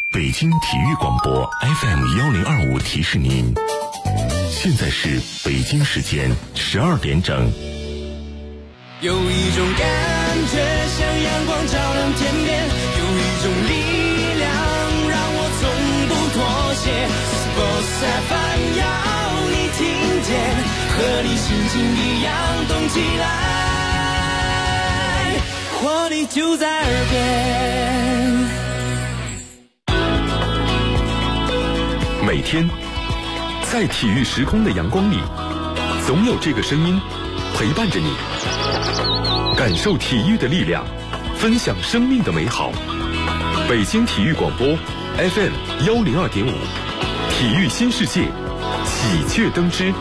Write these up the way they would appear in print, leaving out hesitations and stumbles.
北京体育广播 FM1025提示您，现在是北京时间12点整。 有一种感觉像阳光照亮天边，有一种力量让我从不妥协。Sports FM 要你听见，和你心情一样动起来，活力就在耳边。 每天在体育时空的阳光里，总有这个声音陪伴着你，感受体育的力量，分享生命的美好。北京体育广播 FM102.5，体育新世界，喜鹊登枝。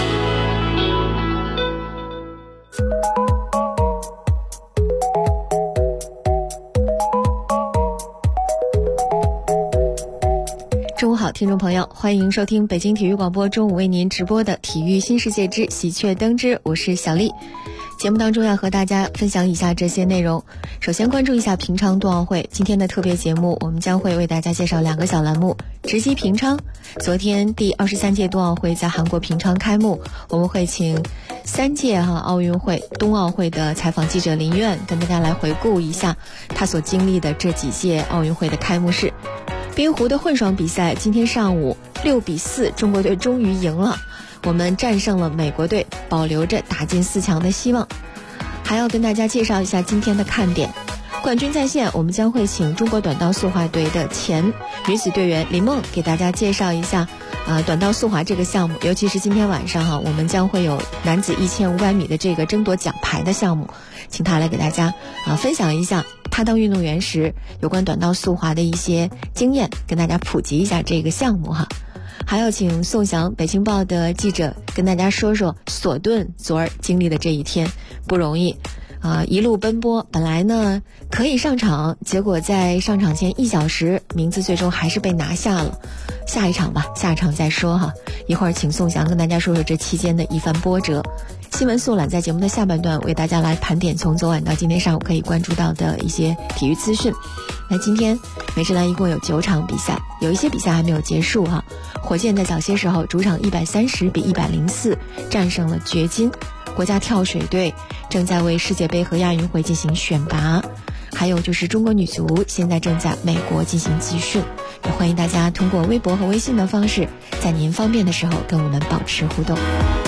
中午好，听众朋友，欢迎收听北京体育广播中午为您直播的体育新世界之喜鹊登枝，我是小丽。节目当中要和大家分享以下这些内容。首先关注一下平昌冬奥会，今天的特别节目我们将会为大家介绍2个小栏目。直击平昌，昨天第23届冬奥会在韩国平昌开幕，我们会请3届奥运会冬奥会的采访记者林苑跟大家来回顾一下他所经历的这几届奥运会的开幕式。冰壶的混双比赛，今天上午6比4，中国队终于赢了，我们战胜了美国队，保留着打进4强的希望。还要跟大家介绍一下今天的看点。冠军在线，我们将会请中国短道速滑队的前女子队员林梦给大家介绍一下短道速滑这个项目，尤其是今天晚上我们将会有男子1500米的这个争夺奖牌的项目，请他来给大家分享一下他当运动员时有关短道速滑的一些经验，跟大家普及一下这个项目还要请宋翔，北青报的记者，跟大家说说索顿昨儿经历的这一天不容易一路奔波，本来呢可以上场，结果在上场前1小时，名字最终还是被拿下了。下一场吧，下一场再说一会儿请宋翔跟大家说说这期间的一番波折。新闻速览在节目的下半段为大家来盘点从昨晚到今天上午可以关注到的一些体育资讯。那今天美职篮一共有9场比赛，有一些比赛还没有结束火箭在早些时候主场130比104战胜了掘金，国家跳水队正在为世界杯和亚运会进行选拔，还有就是中国女足现在正在美国进行集训，也欢迎大家通过微博和微信的方式，在您方便的时候跟我们保持互动。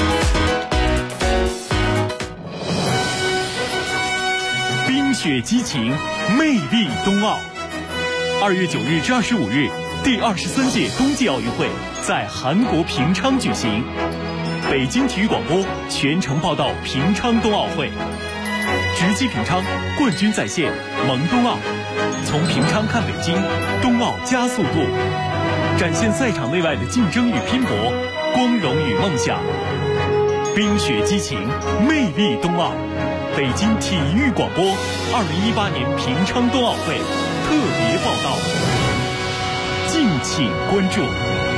冰雪激情，魅力冬奥。2月9日至25日，第23届冬季奥运会在韩国平昌举行。北京体育广播全程报道平昌冬奥会，直击平昌，冠军在线，萌冬奥，从平昌看北京，冬奥加速度，展现赛场内外的竞争与拼搏，光荣与梦想。冰雪激情，魅力冬奥。北京体育广播2018年平昌冬奥会特别报道，敬请关注。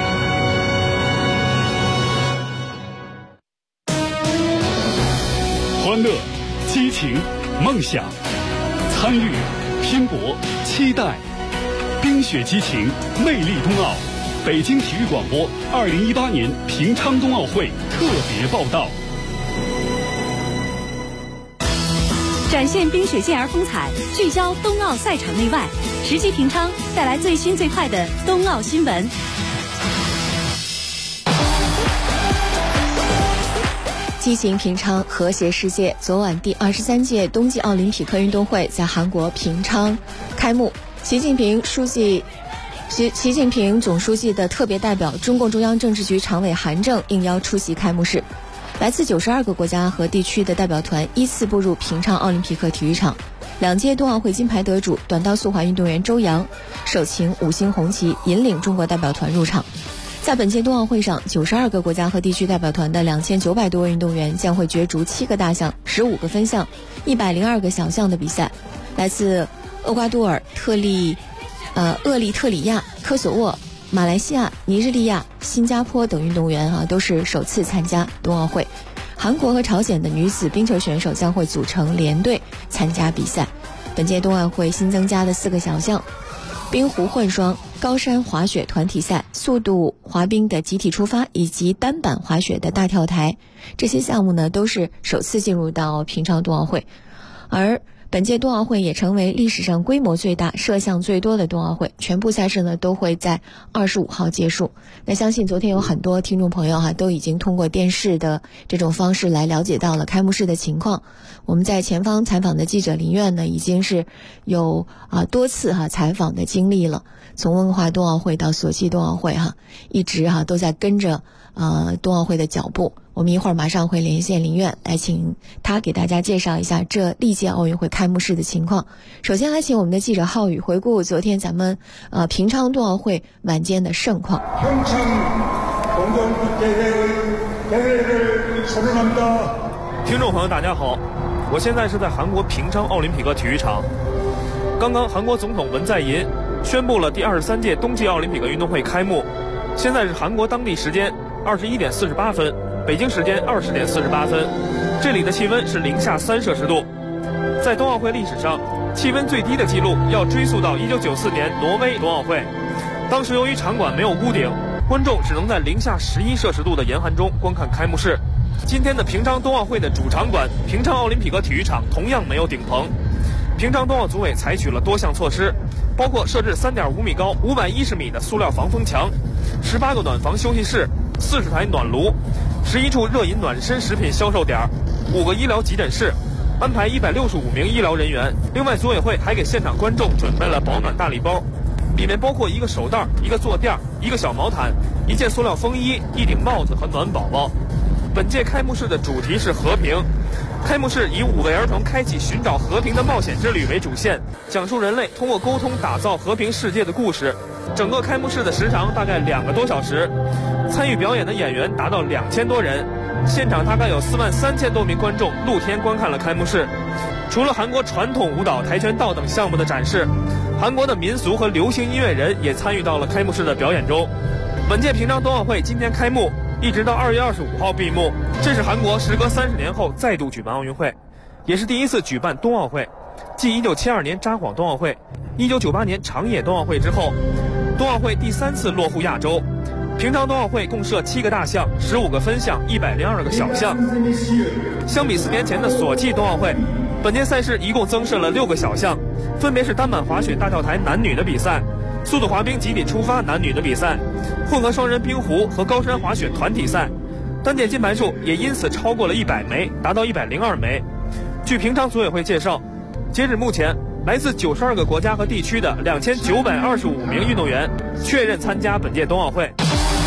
欢乐、激情、梦想，参与、拼搏、期待，冰雪激情，魅力冬奥。北京体育广播2018年平昌冬奥会特别报道。 展现冰雪健儿风采，聚焦冬奥赛场内外，直击平昌，带来最新最快的冬奥新闻。 激情平昌，和谐世界。昨晚第23届冬季奥林匹克运动会在韩国平昌开幕，习近平总书记的特别代表、中共中央政治局常委韩正应邀出席开幕式。来自92个国家和地区的代表团依次步入平昌奥林匹克体育场。2届冬奥会金牌得主短道速滑运动员周洋手擎5星红旗引领中国代表团入场。在本届冬奥会上，92个国家和地区代表团的2900多位运动员将会角逐7个大项、15个分项、102个小项的比赛。来自厄瓜多尔、厄立特里亚、科索沃、马来西亚、尼日利亚、新加坡等运动员都是首次参加冬奥会。韩国和朝鲜的女子冰球选手将会组成联队参加比赛。本届冬奥会新增加的4个小项：冰壶混双、 高山滑雪团体赛、速度滑冰的集体出发以及单板滑雪的大跳台，这些项目呢都是首次进入到平昌冬奥会。而本届冬奥会也成为历史上规模最大、摄像最多的冬奥会，全部赛事呢都会在25号结束。那相信昨天有很多听众朋友都已经通过电视的这种方式来了解到了开幕式的情况。我们在前方采访的记者林苑呢，已经是有多次采访的经历了，从温哥华冬奥会到索契冬奥会一直都在跟着冬奥会的脚步。我们一会儿马上会连线林苑，来请他给大家介绍一下这历届奥运会开幕式的情况。首先来请我们的记者浩宇回顾昨天咱们平昌冬奥会晚间的盛况。 听众朋友大家好，我现在是在韩国平昌奥林匹克体育场。刚刚韩国总统文在寅宣布了第23届冬季奥林匹克运动会开幕，现在是韩国当地时间21点48分，北京时间20点48分，这里的气温是零下3摄氏度。在冬奥会历史上，气温最低的记录要追溯到1994年挪威冬奥会，当时由于场馆没有屋顶，观众只能在零下11摄氏度的严寒中观看开幕式。今天的平昌冬奥会的主场馆平昌奥林匹克体育场同样没有顶棚。平昌冬奥组委采取了多项措施，包括设置3.5米高、510米的塑料防风墙，18个暖房休息室，40台暖炉，11处热饮暖身食品销售点，5个医疗急诊室，安排165名医疗人员。另外，组委会还给现场观众准备了保暖大礼包，里面包括一个手袋、一个坐垫、一个小毛毯、一件塑料风衣、一顶帽子和暖宝宝。本届开幕式的主题是和平。开幕式以5位儿童开启寻找和平的冒险之旅为主线，讲述人类通过沟通打造和平世界的故事。整个开幕式的时长大概2个多小时，参与表演的演员达到2000多人，现场大概有43000多名观众露天观看了开幕式。除了韩国传统舞蹈、跆拳道等项目的展示，韩国的民俗和流行音乐人也参与到了开幕式的表演中。本届平昌冬奥会今天开幕，一直到2月25号闭幕，这是韩国时隔30年后再度举办奥运会，也是第一次举办冬奥会。继1972年札幌冬奥会、1998年长野冬奥会之后，冬奥会第3次落户亚洲。平昌冬奥会共设7个大项、15个分项、102个小项。相比4年前的索契冬奥会，本届赛事一共增设了6个小项，分别是单板滑雪大跳台男女的比赛、速度滑冰集体出发男女的比赛、混合双人冰壶和高山滑雪团体赛。单届金牌数也因此超过了100枚，达到102枚。据平昌组委会介绍，截止目前，来自92个国家和地区的2925名运动员确认参加本届冬奥会。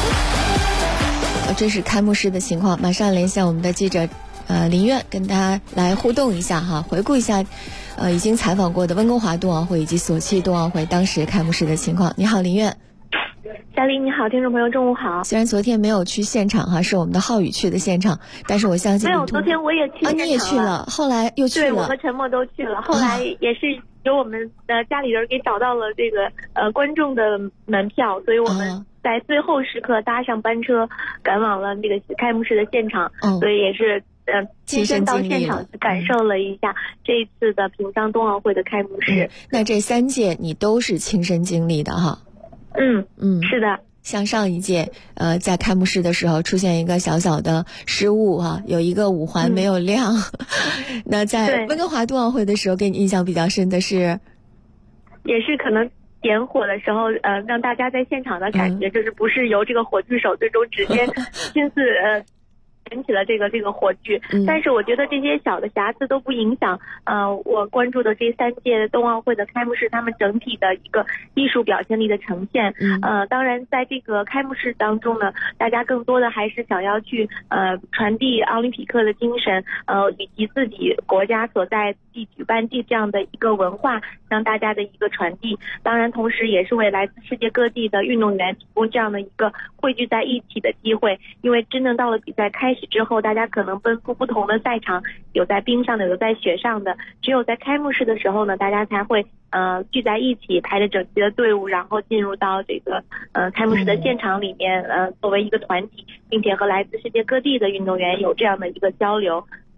这是开幕式的情况，马上连线我们的记者林苑，跟大家来互动一下回顾一下已经采访过的温哥华冬奥会以及索契冬奥会当时开幕式的情况。你好，林苑。 小李你好，听众朋友中午好。 虽然昨天没有去现场是我们的浩宇去的现场，但是我相信没有，昨天我也去现场了。 你也去了，后来又去了。 对，我和陈默都去了，后来也是由我们的家里人给找到了这个观众的门票，所以我们在最后时刻搭上班车赶往了这个开幕式的现场，所以也是亲身到现场去感受了一下这一次的平昌冬奥会的开幕式。 那这3届你都是亲身经历的哈？是的。像上一届在开幕式的时候出现一个小小的失误有一个五环没有亮那在温哥华冬奥会的时候给你印象比较深的是， 也是可能点火的时候让大家在现场的感觉就是不是由这个火炬手最终直接亲自点起了这个火炬，但是我觉得这些小的瑕疵都不影响我关注的这3届冬奥会的开幕式他们整体的一个艺术表现力的呈现。当然在这个开幕式当中呢，大家更多的还是想要去传递奥林匹克的精神以及自己国家所在地举办地这样的一个文化让大家的一个传递，当然同时也是为来自世界各地的运动员提供这样的一个汇聚在一起的机会。因为真正到了比赛开始之后，大家可能奔赴不同的赛场，有在冰上的，有在雪上的，只有在开幕式的时候呢，大家才会聚在一起，排着整齐的队伍，然后进入到这个开幕式的现场里面作为一个团体，并且和来自世界各地的运动员有这样的一个交流。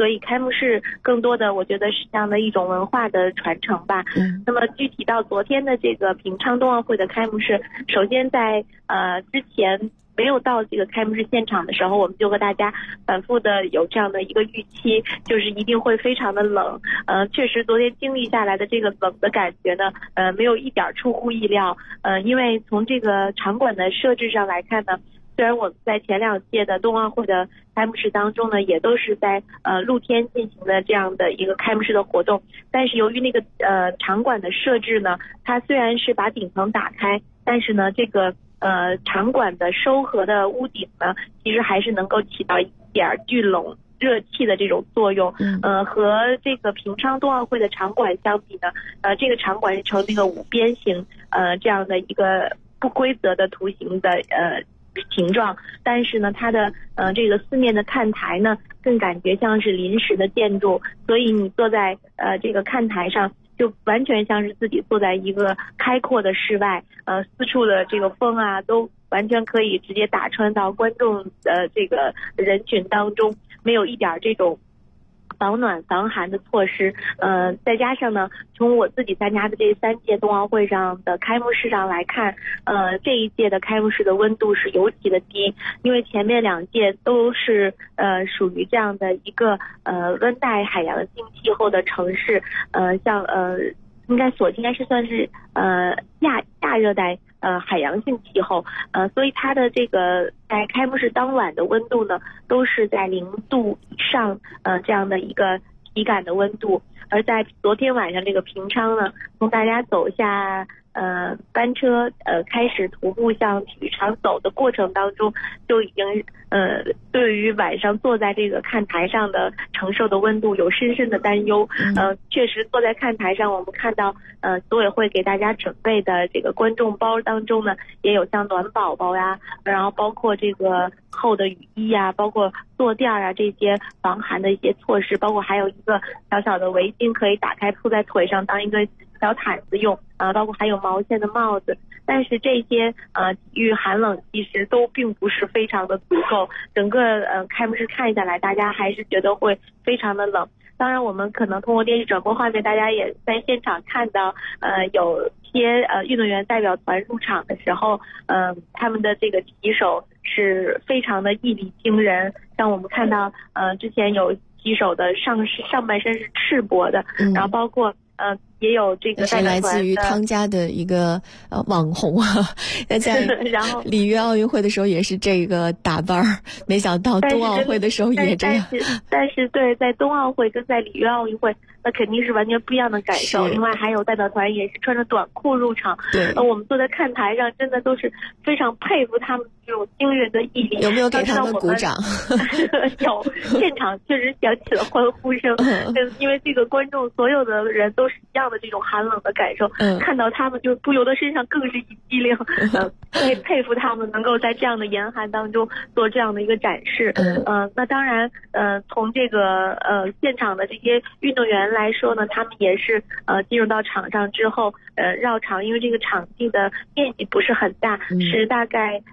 所以开幕式更多的我觉得是这样的一种文化的传承吧。那么具体到昨天的这个平昌冬奥会的开幕式，首先在之前没有到这个开幕式现场的时候，我们就和大家反复的有这样的一个预期，就是一定会非常的冷。确实昨天经历下来的这个冷的感觉呢，没有一点出乎意料。因为从这个场馆的设置上来看呢，虽然我们在前2届的冬奥会的开幕式当中呢，也都是在露天进行的这样的一个开幕式的活动，但是由于那个场馆的设置呢，它虽然是把顶层打开，但是呢这个场馆的收合的屋顶呢，其实还是能够起到一点聚拢热气的这种作用。和这个平昌冬奥会的场馆相比呢，这个场馆是呈那个5边形这样的一个不规则的图形的形状，但是呢它的这个4面的看台呢，更感觉像是临时的建筑，所以你坐在这个看台上，就完全像是自己坐在一个开阔的室外，四处的这个风啊，都完全可以直接打穿到观众的这个人群当中，没有一点这种防暖防寒的措施。再加上呢，从我自己参加的这3届冬奥会上的开幕式上来看，这一届的开幕式的温度是尤其的低，因为前面2届都是属于这样的一个温带海洋性气候的城市，像应该是算是亚热带海洋性气候，所以它的这个在开幕式当晚的温度呢，都是在0度以上这样的一个体感的温度。而在昨天晚上这个平昌呢，从大家走下班车开始徒步向体育场走的过程当中，就已经对于晚上坐在这个看台上的承受的温度有深深的担忧。确实坐在看台上，我们看到组委会给大家准备的这个观众包当中呢，也有像暖宝宝呀，然后包括这个厚的雨衣呀，包括坐垫啊，这些防寒的一些措施，包括还有一个小小的围巾可以打开铺在腿上当一个小毯子用，包括还有毛线的帽子。但是这些体育寒冷其实都并不是非常的足够，整个开幕式看下来，大家还是觉得会非常的冷。当然我们可能通过电视转播画面，大家也在现场看到有些运动员代表团入场的时候，他们的这个旗手是非常的毅力惊人。像我们看到之前有旗手的上半身是赤膊的，然后包括也有这个是来自于汤加的一个网红啊，在然后里约奥运会的时候也是这个打扮，没想到冬奥会的时候也这样。 但是对，在冬奥会跟在里约奥运会，那肯定是完全不一样的感受。另外还有代表团也是穿着短裤入场， 对， 我们坐在看台上，真的都是非常佩服他们这种惊人的毅力。 有没有给他们鼓掌？ 有，现场确实响起了欢呼声。因为这个观众所有的人都是一样的这种寒冷的感受，看到他们就不由得身上更是一激灵。佩服他们能够在这样的严寒当中做这样的一个展示。那当然从这个现场的这些运动员来说呢，他们也是进入到场上之后绕场，因为这个场地的面积不是很大，是大概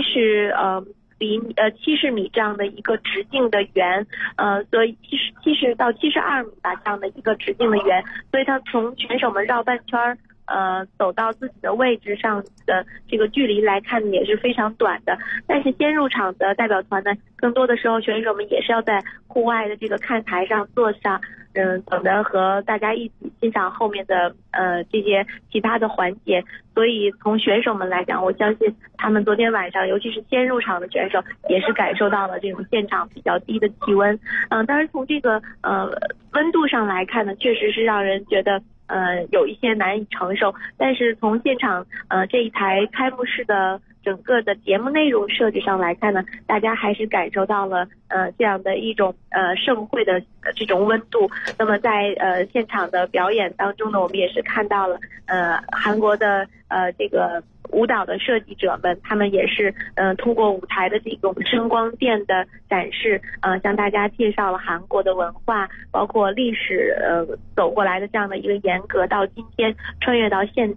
70米这样的一个直径的圆，所以70到72米吧这样的一个直径的圆，所以他从选手们绕半圈走到自己的位置上的这个距离来看也是非常短的。但是先入场的代表团呢，更多的时候选手们也是要在户外的这个看台上坐上，等着和大家一起欣赏后面的这些其他的环节。所以从选手们来讲，我相信他们昨天晚上，尤其是先入场的选手，也是感受到了这种现场比较低的气温。当然从这个温度上来看呢，确实是让人觉得有一些难以承受。但是从现场这一台开幕式的整个的节目内容设置上来看呢，大家还是感受到了这样的一种盛会的这种温度。那么在现场的表演当中呢，我们也是看到了韩国的这个舞蹈的设计者们，他们也是通过舞台的这种声光电的展示，向大家介绍了韩国的文化，包括历史走过来的这样的一个沿革到今天，穿越到现代。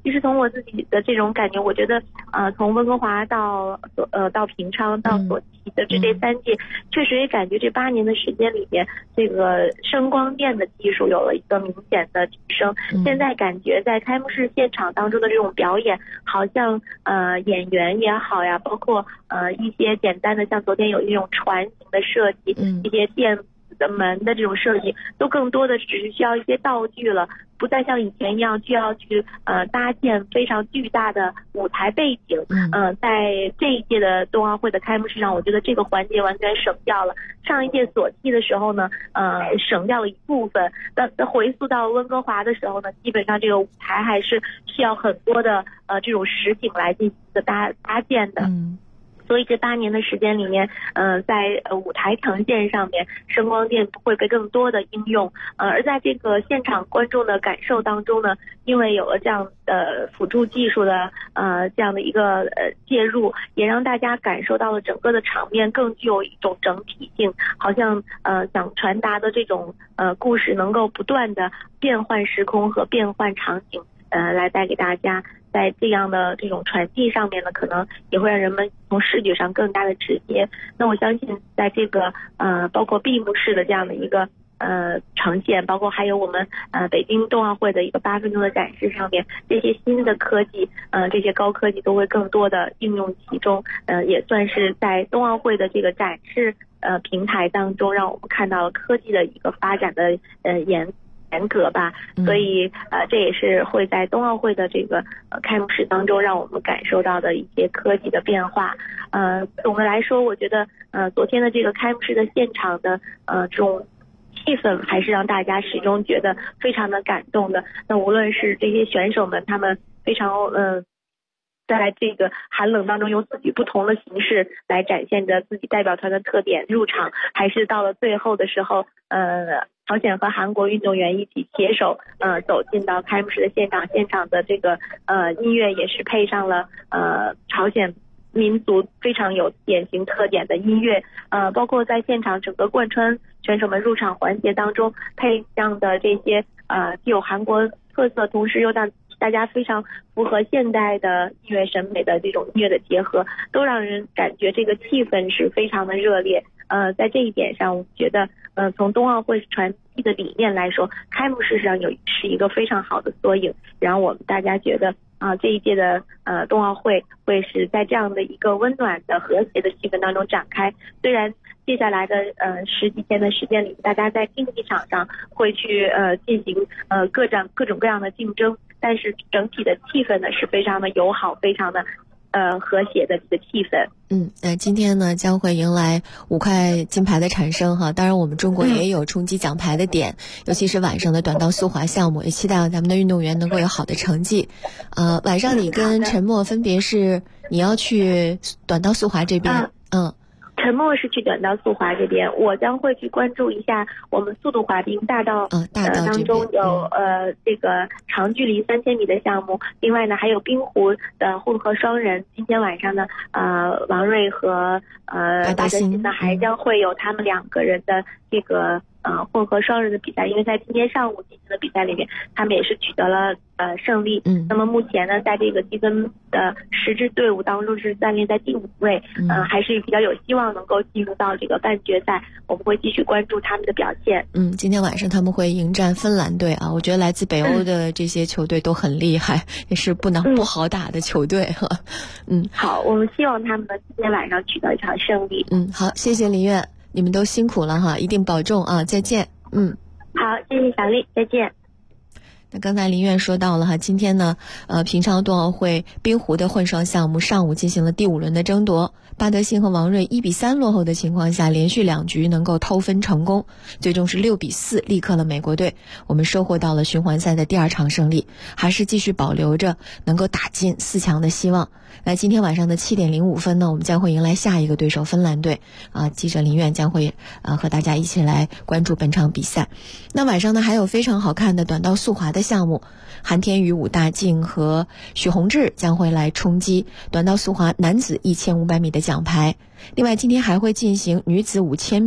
其实从我自己的这种感觉，我觉得从温哥华到平昌到索契的这3届，确实也感觉这8年的时间里面，这个声光电的技术有了一个明显的提升。现在感觉在开幕式现场当中的这种表演，好像演员也好呀，包括一些简单的，像昨天有一种船型的设计，一些电子的门的这种设计，都更多的只是需要一些道具了，不再像以前一样需要去搭建非常巨大的舞台背景。在这一届的冬奥会的开幕式上，我觉得这个环节完全省掉了。上一届索契的时候呢，省掉了一部分。那回溯到温哥华的时候呢，基本上这个舞台还是需要很多的这种实景来进行的搭建的。所以这8年的时间里面，在舞台呈现上面，声光电会被更多的应用。而在这个现场观众的感受当中呢，因为有了这样的辅助技术的这样的一个介入，也让大家感受到了整个的场面更具有一种整体性，好像想传达的这种故事能够不断的变换时空和变换场景，来带给大家。在这样的这种传递上面呢，可能也会让人们从视觉上更加的直接。那我相信在这个包括闭幕式的这样的一个呈现，包括还有我们北京冬奥会的一个8分钟的展示上面，这些新的科技这些高科技都会更多的应用其中，也算是在冬奥会的这个展示平台当中，让我们看到了科技的一个发展的严格吧。所以这也是会在冬奥会的这个开幕式当中让我们感受到的一些科技的变化。总的来说，我觉得昨天的这个开幕式的现场的这种气氛还是让大家始终觉得非常的感动的。那无论是这些选手们，他们非常在这个寒冷当中用自己不同的形式来展现着自己代表团的特点入场，还是到了最后的时候朝鲜和韩国运动员一起携手走进到开幕式的现场的这个音乐也是配上了朝鲜民族非常有典型特点的音乐，包括在现场整个贯穿选手们入场环节当中配上的这些既有韩国特色，同时又让大家非常符合现代的音乐审美的这种音乐的结合，都让人感觉这个气氛是非常的热烈。在这一点上，我觉得从冬奥会传递的理念来说，开幕式上是一个非常好的缩影，然后我们大家觉得这一届的冬奥会是在这样的一个温暖的和谐的气氛当中展开。虽然接下来的10几天的时间里，大家在竞技场上会去进行各种各样的竞争，但是整体的气氛呢是非常的友好，非常的和谐的这个气氛。 今天呢将会迎来5块金牌的产生哈，当然我们中国也有冲击奖牌的点，尤其是晚上的短道速滑项目，也期待咱们的运动员能够有好的成绩。晚上你跟陈默分别是你要去短道速滑这边， 陈默是去短道速滑这边，我将会去关注一下我们速度滑冰大道当中有这个长距离3000米的项目，另外呢还有冰壶的混合双人，今天晚上呢王睿和巴德辛呢还将会有他们2个人的这个混合双人的比赛，因为在今天上午进行的比赛里面他们也是取得了胜利。那么目前呢在这个积分的10支队伍当中是暂列在第5位，还是比较有希望能够进入到这个半决赛，我们会继续关注他们的表现。 今天晚上他们会迎战芬兰队我觉得来自北欧的这些球队都很厉害，也是不好打的球队好，我们希望他们今天晚上取得一场胜利。 好，谢谢林苑，你们都辛苦了哈，一定保重再见。 好，谢谢小丽，再见。 那刚才林苑说到了今天呢平昌冬奥会冰壶的混双项目上午进行了第5轮的争夺，巴德辛和王睿1比3落后的情况下，连续2局能够偷分成功，最终是6比4力克了美国队，我们收获到了循环赛的第2场胜利，还是继续保留着能够打进4强的希望。那今天晚上的7点05分呢，我们将会迎来下一个对手芬兰队记者林苑将会和大家一起来关注本场比赛。那晚上呢还有非常好看的短道速滑的项目，韩天宇、武大靖和许宏志将会来冲击短道速滑男子1500米的奖牌。另外今天还会进行女子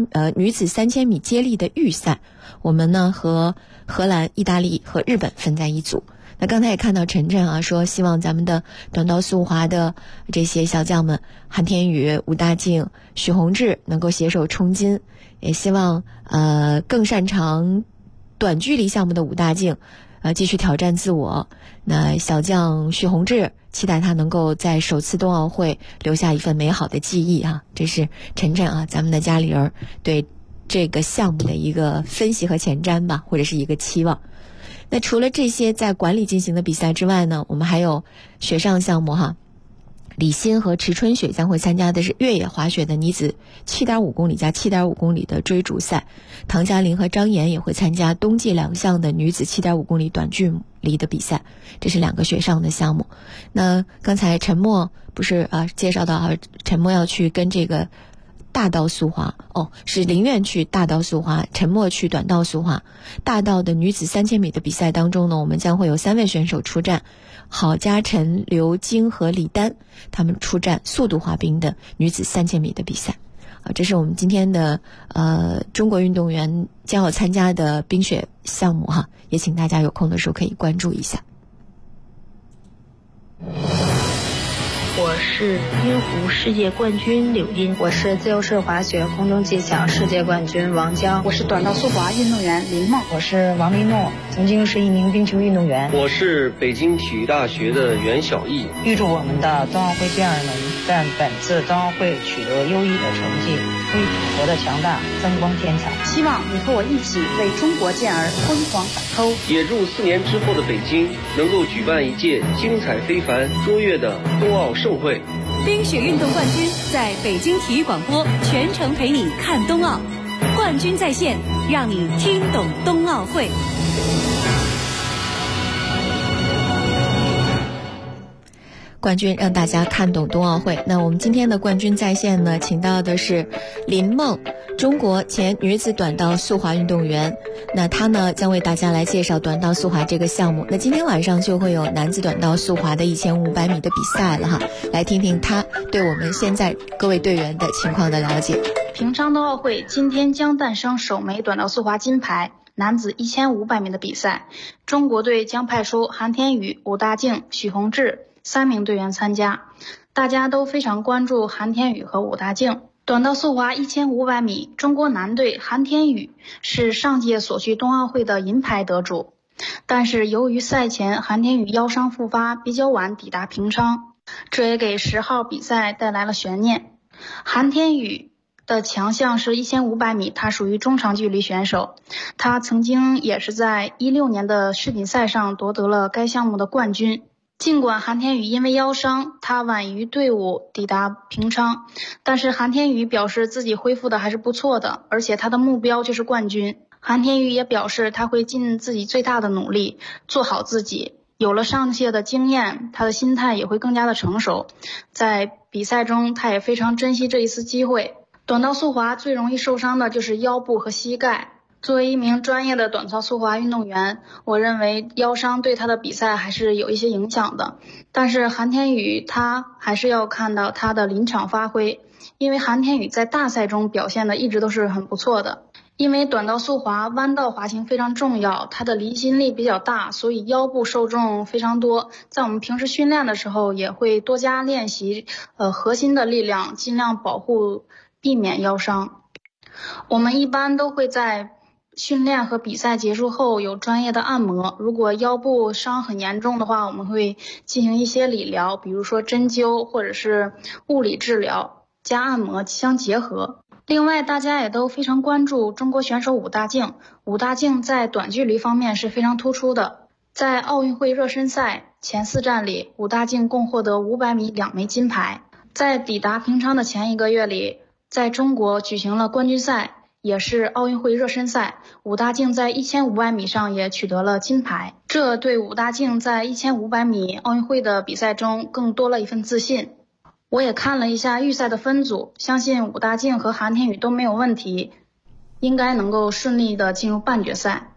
3000米接力的预赛，我们呢和荷兰、意大利和日本分在一组。 那刚才也看到晨晨啊说，希望咱们的短道速滑的这些小将们，韩天宇、武大靖、许宏志能够携手冲金，也希望更擅长短距离项目的武大靖继续挑战自我。那小将许宏志，期待他能够在首次冬奥会留下一份美好的记忆啊！这是晨晨啊，咱们的家里人对这个项目的一个分析和前瞻吧，或者是一个期望。那除了这些在馆里进行的比赛之外呢，我们还有雪上项目哈。李欣和池春雪将会参加的是越野滑雪的女子 7.5 公里加 7.5 公里的追逐赛，唐嘉琳和张岩也会参加冬季2项的女子 7.5 公里短距离的比赛，这是2个雪上的项目。那刚才陈默不是介绍到陈默要去跟这个大道速滑是林苑去大道速滑，陈默去短道速滑。大道的女子3000米的比赛当中呢，我们将会有3位选手出战，郝嘉晨、刘晶和李丹，他们出战速度滑冰的女子3000米的比赛。这是我们今天的中国运动员将要参加的冰雪项目哈，也请大家有空的时候可以关注一下。 我是冰壶世界冠军柳茵， 我是自由式滑雪空中技巧世界冠军王江， 我是短道速滑运动员林梦， 我是王丽诺，曾经是一名冰球运动员。 我是北京体育大学的袁晓毅。 预祝我们的冬奥会健儿们在本次冬奥会取得优异的成绩，为祖国的强大增光添彩。 希望你和我一起为中国健儿辉煌反扣。 也祝4年之后的北京能够举办一届精彩非凡、卓越的冬奥盛会。 冰雪运动冠军在北京体育广播全程陪你看冬奥，冠军在线，让你听懂冬奥会。 冠军让大家看懂冬奥会。那我们今天的冠军在线呢，请到的是林梦，中国前女子短道速滑运动员。那她呢将为大家来介绍短道速滑这个项目。那今天晚上就会有男子短道速滑的1500米的比赛了哈，来听听她对我们现在各位队员的情况的了解。 平昌冬奥会今天将诞生首枚短道速滑金牌，男子1500米的比赛，中国队将派出韩天宇、武大靖、许宏志3名队员参加，大家都非常关注韩天宇和武大靖。短道速滑1500米，中国男队韩天宇是上届索契冬奥会的银牌得主，但是由于赛前韩天宇腰伤复发，比较晚抵达平昌，这也给10号比赛带来了悬念。韩天宇的强项是1500米，他属于中长距离选手，他曾经也是在16年的世锦赛上夺得了该项目的冠军。尽管韩天宇因为腰伤，他晚于队伍抵达平昌，但是韩天宇表示自己恢复的还是不错的，而且他的目标就是冠军。韩天宇也表示他会尽自己最大的努力做好自己，有了上届的经验，他的心态也会更加的成熟。在比赛中他也非常珍惜这一次机会。短道速滑最容易受伤的就是腰部和膝盖，作为一名专业的短道速滑运动员，我认为腰伤对他的比赛还是有一些影响的。但是韩天宇他还是要看到他的临场发挥，因为韩天宇在大赛中表现的一直都是很不错的。因为短道速滑弯道滑行非常重要，它的离心力比较大，所以腰部受重非常多。在我们平时训练的时候也会多加练习核心的力量，尽量避免腰伤。我们一般都会在训练和比赛结束后有专业的按摩，如果腰部伤很严重的话，我们会进行一些理疗，比如说针灸或者是物理治疗加按摩相结合。另外大家也都非常关注中国选手武大靖，武大靖在短距离方面是非常突出的，在奥运会热身赛前4站里，武大靖共获得500米2枚金牌。在抵达平昌的前1个月里，在中国举行了冠军赛，也是奥运会热身赛，武大靖在1500米上也取得了金牌，这对武大靖在1500米奥运会的比赛中更多了一份自信。我也看了一下预赛的分组，相信武大靖和韩天宇都没有问题，应该能够顺利的进入半决赛。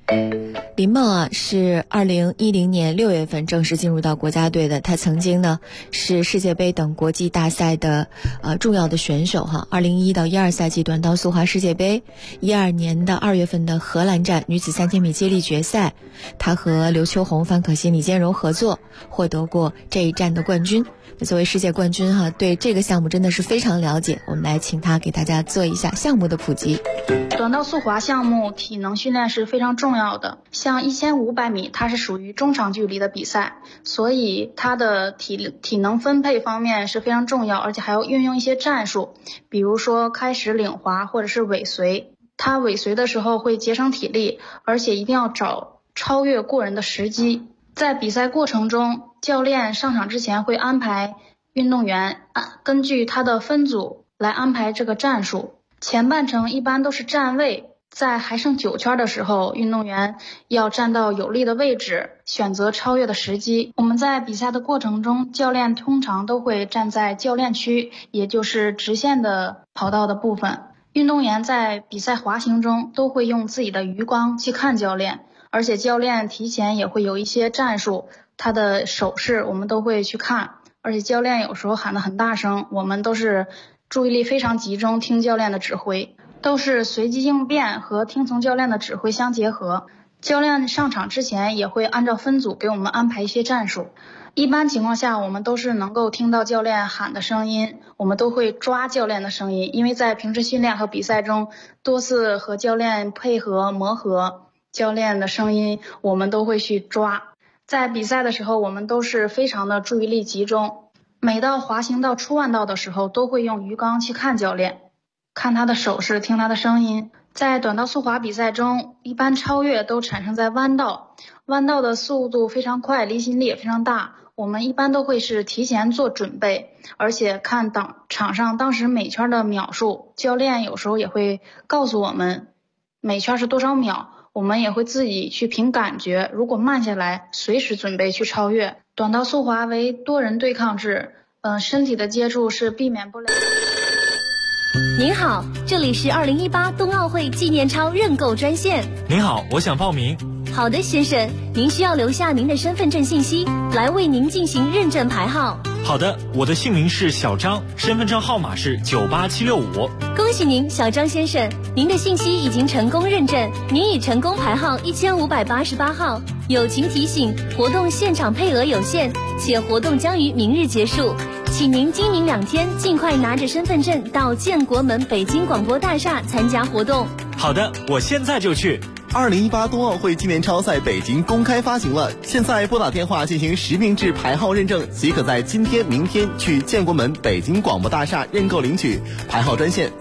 林梦啊，是2010年6月份正式进入到国家队的。他曾经呢是世界杯等国际大赛的重要的选手哈。2011到12赛季短道速滑世界杯，12年的2月份的荷兰站女子3000米接力决赛，他和刘秋红、范可新、李坚柔合作获得过这一站的冠军。作为世界冠军哈，对这个项目真的是非常了解。我们来请他给大家做一下项目的普及。 短道速滑项目体能训练是非常重要的，像1500米它是属于中长距离的比赛，所以它的体能分配方面是非常重要，而且还要运用一些战术，比如说开始领滑或者是尾随。它尾随的时候会节省体力，而且一定要找超越过人的时机。在比赛过程中，教练上场之前会安排运动员根据他的分组来安排这个战术。前半程一般都是站位，在还剩9圈的时候，运动员要站到有利的位置，选择超越的时机。我们在比赛的过程中，教练通常都会站在教练区，也就是直线的跑道的部分。运动员在比赛滑行中都会用自己的余光去看教练，而且教练提前也会有一些战术，他的手势我们都会去看，而且教练有时候喊得很大声，我们都是注意力非常集中，听教练的指挥，都是随机应变和听从教练的指挥相结合。教练上场之前也会按照分组给我们安排一些战术。一般情况下，我们都是能够听到教练喊的声音，我们都会抓教练的声音，因为在平时训练和比赛中多次和教练配合磨合，教练的声音我们都会去抓。在比赛的时候，我们都是非常的注意力集中，每到滑行到出弯道的时候，都会用鱼缸去看教练，看他的手势，听他的声音。在短道速滑比赛中，一般超越都产生在弯道，弯道的速度非常快，离心力也非常大，我们一般都会是提前做准备，而且看场上当时每圈的秒数，教练有时候也会告诉我们每圈是多少秒，我们也会自己去凭感觉，如果慢下来随时准备去超越。短道速滑为多人对抗制，身体的接触是避免不了。 您好，这里是2018冬奥会纪念钞认购专线。 您好，我想报名。 好的，先生，您需要留下您的身份证信息，来为您进行认证排号。 好的，我的姓名是小张，身份证号码是98765。 恭喜您，小张先生，您的信息已经成功认证，您已成功排号1588号。友情提醒，活动现场配额有限，且活动将于明日结束，请您今明2天尽快拿着身份证到建国门北京广播大厦参加活动。 好的，我现在就去。 2018冬奥会纪念钞在北京公开发行了，现在拨打电话进行实名制排号认证，即可在今天、明天去建国门北京广播大厦认购领取。排号专线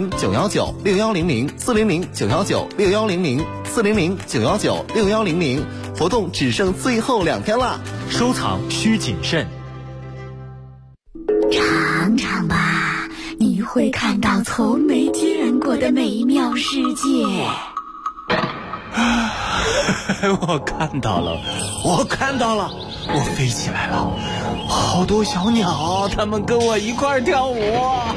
400-919-6100，400-919-6100，400-919-6100。活动只剩最后2天了， 收藏需谨慎。 尝尝吧，你会看到从没见过的美妙世界。 我看到了，我飞起来了，好多小鸟，它们跟我一块跳舞。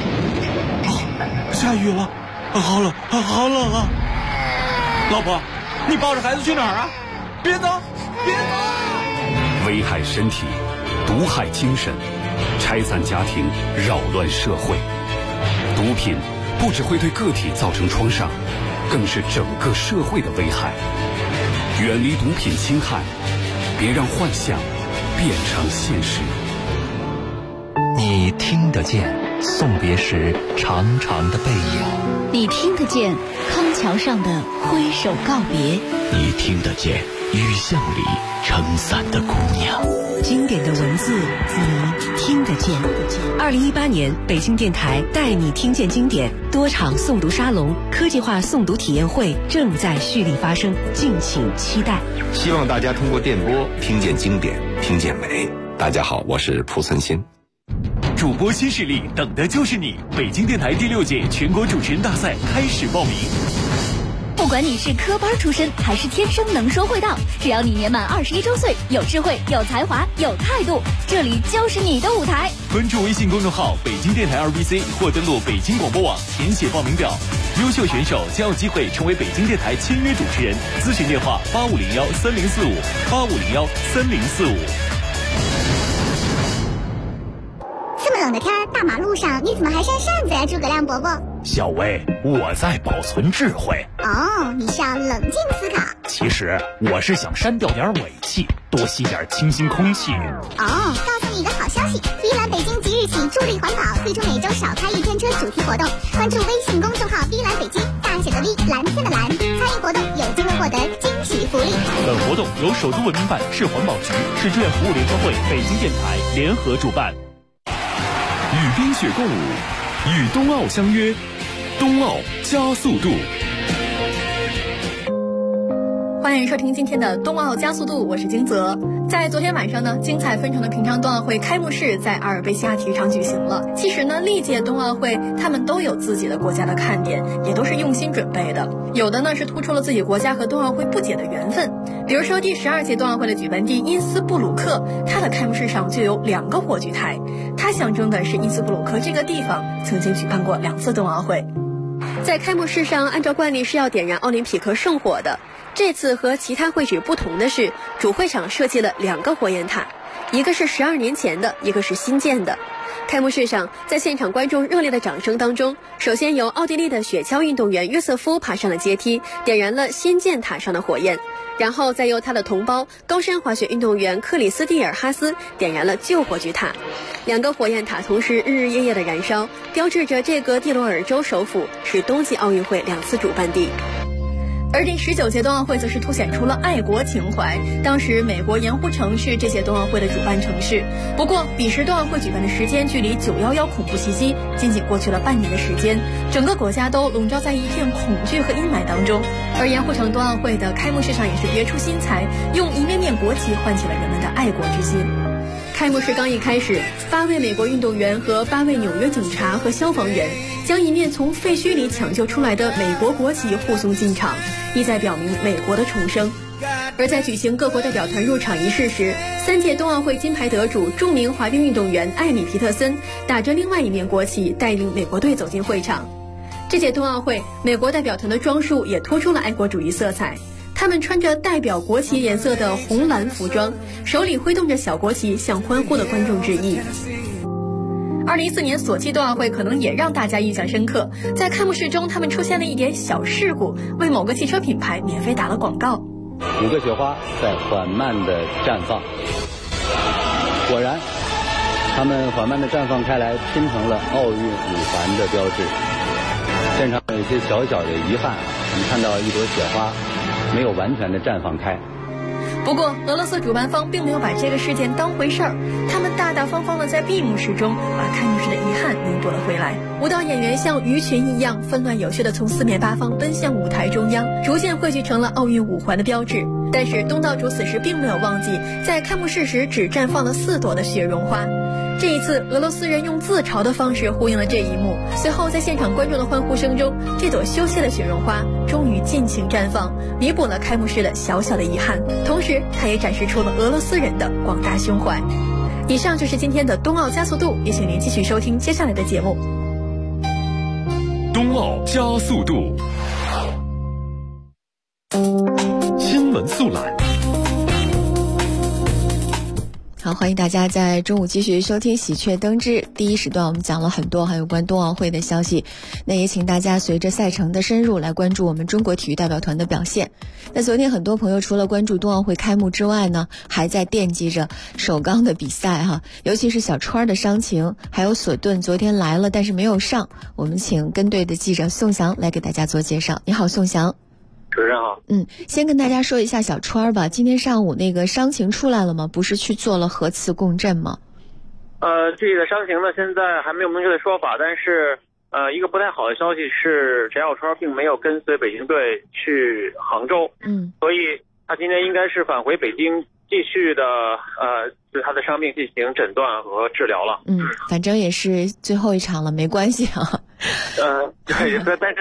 下雨了，好冷啊！老婆，你抱着孩子去哪儿啊？别走！ 危害身体，毒害精神，拆散家庭，扰乱社会。毒品不只会对个体造成创伤，更是整个社会的危害。远离毒品侵害，别让幻想变成现实。 你听得见送别时长长的背影， 你听得见康桥上的挥手告别， 你听得见雨巷里撑伞的姑娘。 经典的文字，你听得见。2018年北京电台带你听见经典多场诵读沙龙、科技化诵读体验会正在蓄力发生，敬请期待。 希望大家通过电波听见经典，听见美。大家好，我是蒲存昕。 主播新势力，等的就是你！北京电台第6届全国主持人大赛开始报名。不不管你是科班出身还是天生能说会道，只要你年满21周岁，有智慧、有才华、有态度，这里就是你的舞台。 关注微信公众号北京电台2BC 或登录北京广播网填写报名表，优秀选手将有机会成为北京电台签约主持人。咨询电话8501304585013045。 这么冷的天，大马路上你怎么还扇扇子呀，诸葛亮伯伯？ 小薇，我在保存智慧。 哦，你是要冷静思考。 其实我是想删掉点尾气，多吸点清新空气。 哦，告诉你一个好消息，碧蓝北京即日起助力环保，推出每周少开一天车主题活动。关注微信公众号碧蓝北京，大写的 V， 蓝天的蓝，参与活动有机会获得惊喜福利。 本活动由首都文明办、市环保局、市志愿服务联合会、北京电台联合主办。 与冰雪共舞，与冬奥相约，冬奥加速度。 欢迎收听今天的冬奥加速度，我是金泽。在昨天晚上呢，精彩纷呈的平昌冬奥会开幕式在阿尔卑西亚体育场举行了。其实呢，历届冬奥会他们都有自己的国家的看点，也都是用心准备的。有的呢是突出了自己国家和冬奥会不解的缘分，比如说第12届冬奥会的举办地因斯布鲁克，它的开幕式上就有2个火炬台，它象征的是因斯布鲁克这个地方曾经举办过2次冬奥会。在开幕式上，按照惯例是要点燃奥林匹克圣火的。这次和其他会址不同的是，主会场设计了2个火焰塔，一个是12年前的，一个是新建的。开幕式上，在现场观众热烈的掌声当中，首先由奥地利的雪橇运动员约瑟夫爬上了阶梯，点燃了新建塔上的火焰，然后再由他的同胞高山滑雪运动员克里斯蒂尔哈斯点燃了旧火炬塔。2个火焰塔同时日日夜夜的燃烧，标志着这个蒂罗尔州首府是冬季奥运会2次主办地。而第19届冬奥会则是凸显出了爱国情怀。当时美国盐湖城是这届冬奥会的主办城市，不过彼时冬奥会举办的时间距离911恐怖袭击仅仅过去了半年的时间，整个国家都笼罩在一片恐惧和阴霾当中。而盐湖城冬奥会的开幕式上也是别出心裁，用一面面国旗唤起了人们的爱国之心。开幕式刚一开始，8位美国运动员和8位纽约警察和消防员将一面从废墟里抢救出来的美国国旗护送进场，意在表明美国的重生。而在举行各国代表团入场仪式时，3届冬奥会金牌得主、著名滑冰运动员艾米·皮特森打着另外一面国旗，带领美国队走进会场。这届冬奥会，美国代表团的装束也突出了爱国主义色彩。他们穿着代表国旗颜色的红蓝服装，手里挥动着小国旗，向欢呼的观众致意。2014年索契冬奥会可能也让大家印象深刻，在开幕式中他们出现了一点小事故，为某个汽车品牌免费打了广告。 5个雪花在缓慢地绽放，果然它们缓慢地绽放开来，拼成了奥运5环的标志。现场有一些小小的遗憾，我们看到一朵雪花没有完全的绽放开。 不过俄罗斯主办方并没有把这个事件当回事儿，他们大大方方地在闭幕式中把开幕式的遗憾弥补了回来。舞蹈演员像鱼群一样纷乱有序地从4面8方奔向舞台中央，逐渐汇聚成了奥运5环的标志。但是东道主此时并没有忘记，在开幕式时只绽放了4朵的雪绒花。这一次俄罗斯人用自嘲的方式呼应了这一幕，随后在现场观众的欢呼声中，这朵羞怯的雪绒花终于尽情绽放，弥补了开幕式的小小的遗憾，同时它也展示出了俄罗斯人的广大胸怀。以上就是今天的冬奥加速度，也请您继续收听接下来的节目。 冬奥加速度，新闻速览。 好，欢迎大家在中午继续收听喜鹊登之第一时段，我们讲了很多还有关冬奥会的消息，那也请大家随着赛程的深入来关注我们中国体育代表团的表现。那昨天很多朋友除了关注冬奥会开幕之外呢，还在惦记着首钢的比赛哈，尤其是小川的伤情，还有索顿昨天来了但是没有上，我们请跟队的记者宋翔来给大家做介绍。你好，宋翔。 主持人好。 先跟大家说一下小川吧。今天上午那个伤情出来了吗？不是去做了核磁共振吗？ 这个伤情呢，现在还没有明确的说法，但是一个不太好的消息是，翟小川并没有跟随北京队去杭州，所以他今天应该是返回北京，继续的对他的伤病进行诊断和治疗了。 反正也是最后一场了，没关系啊。 对，但是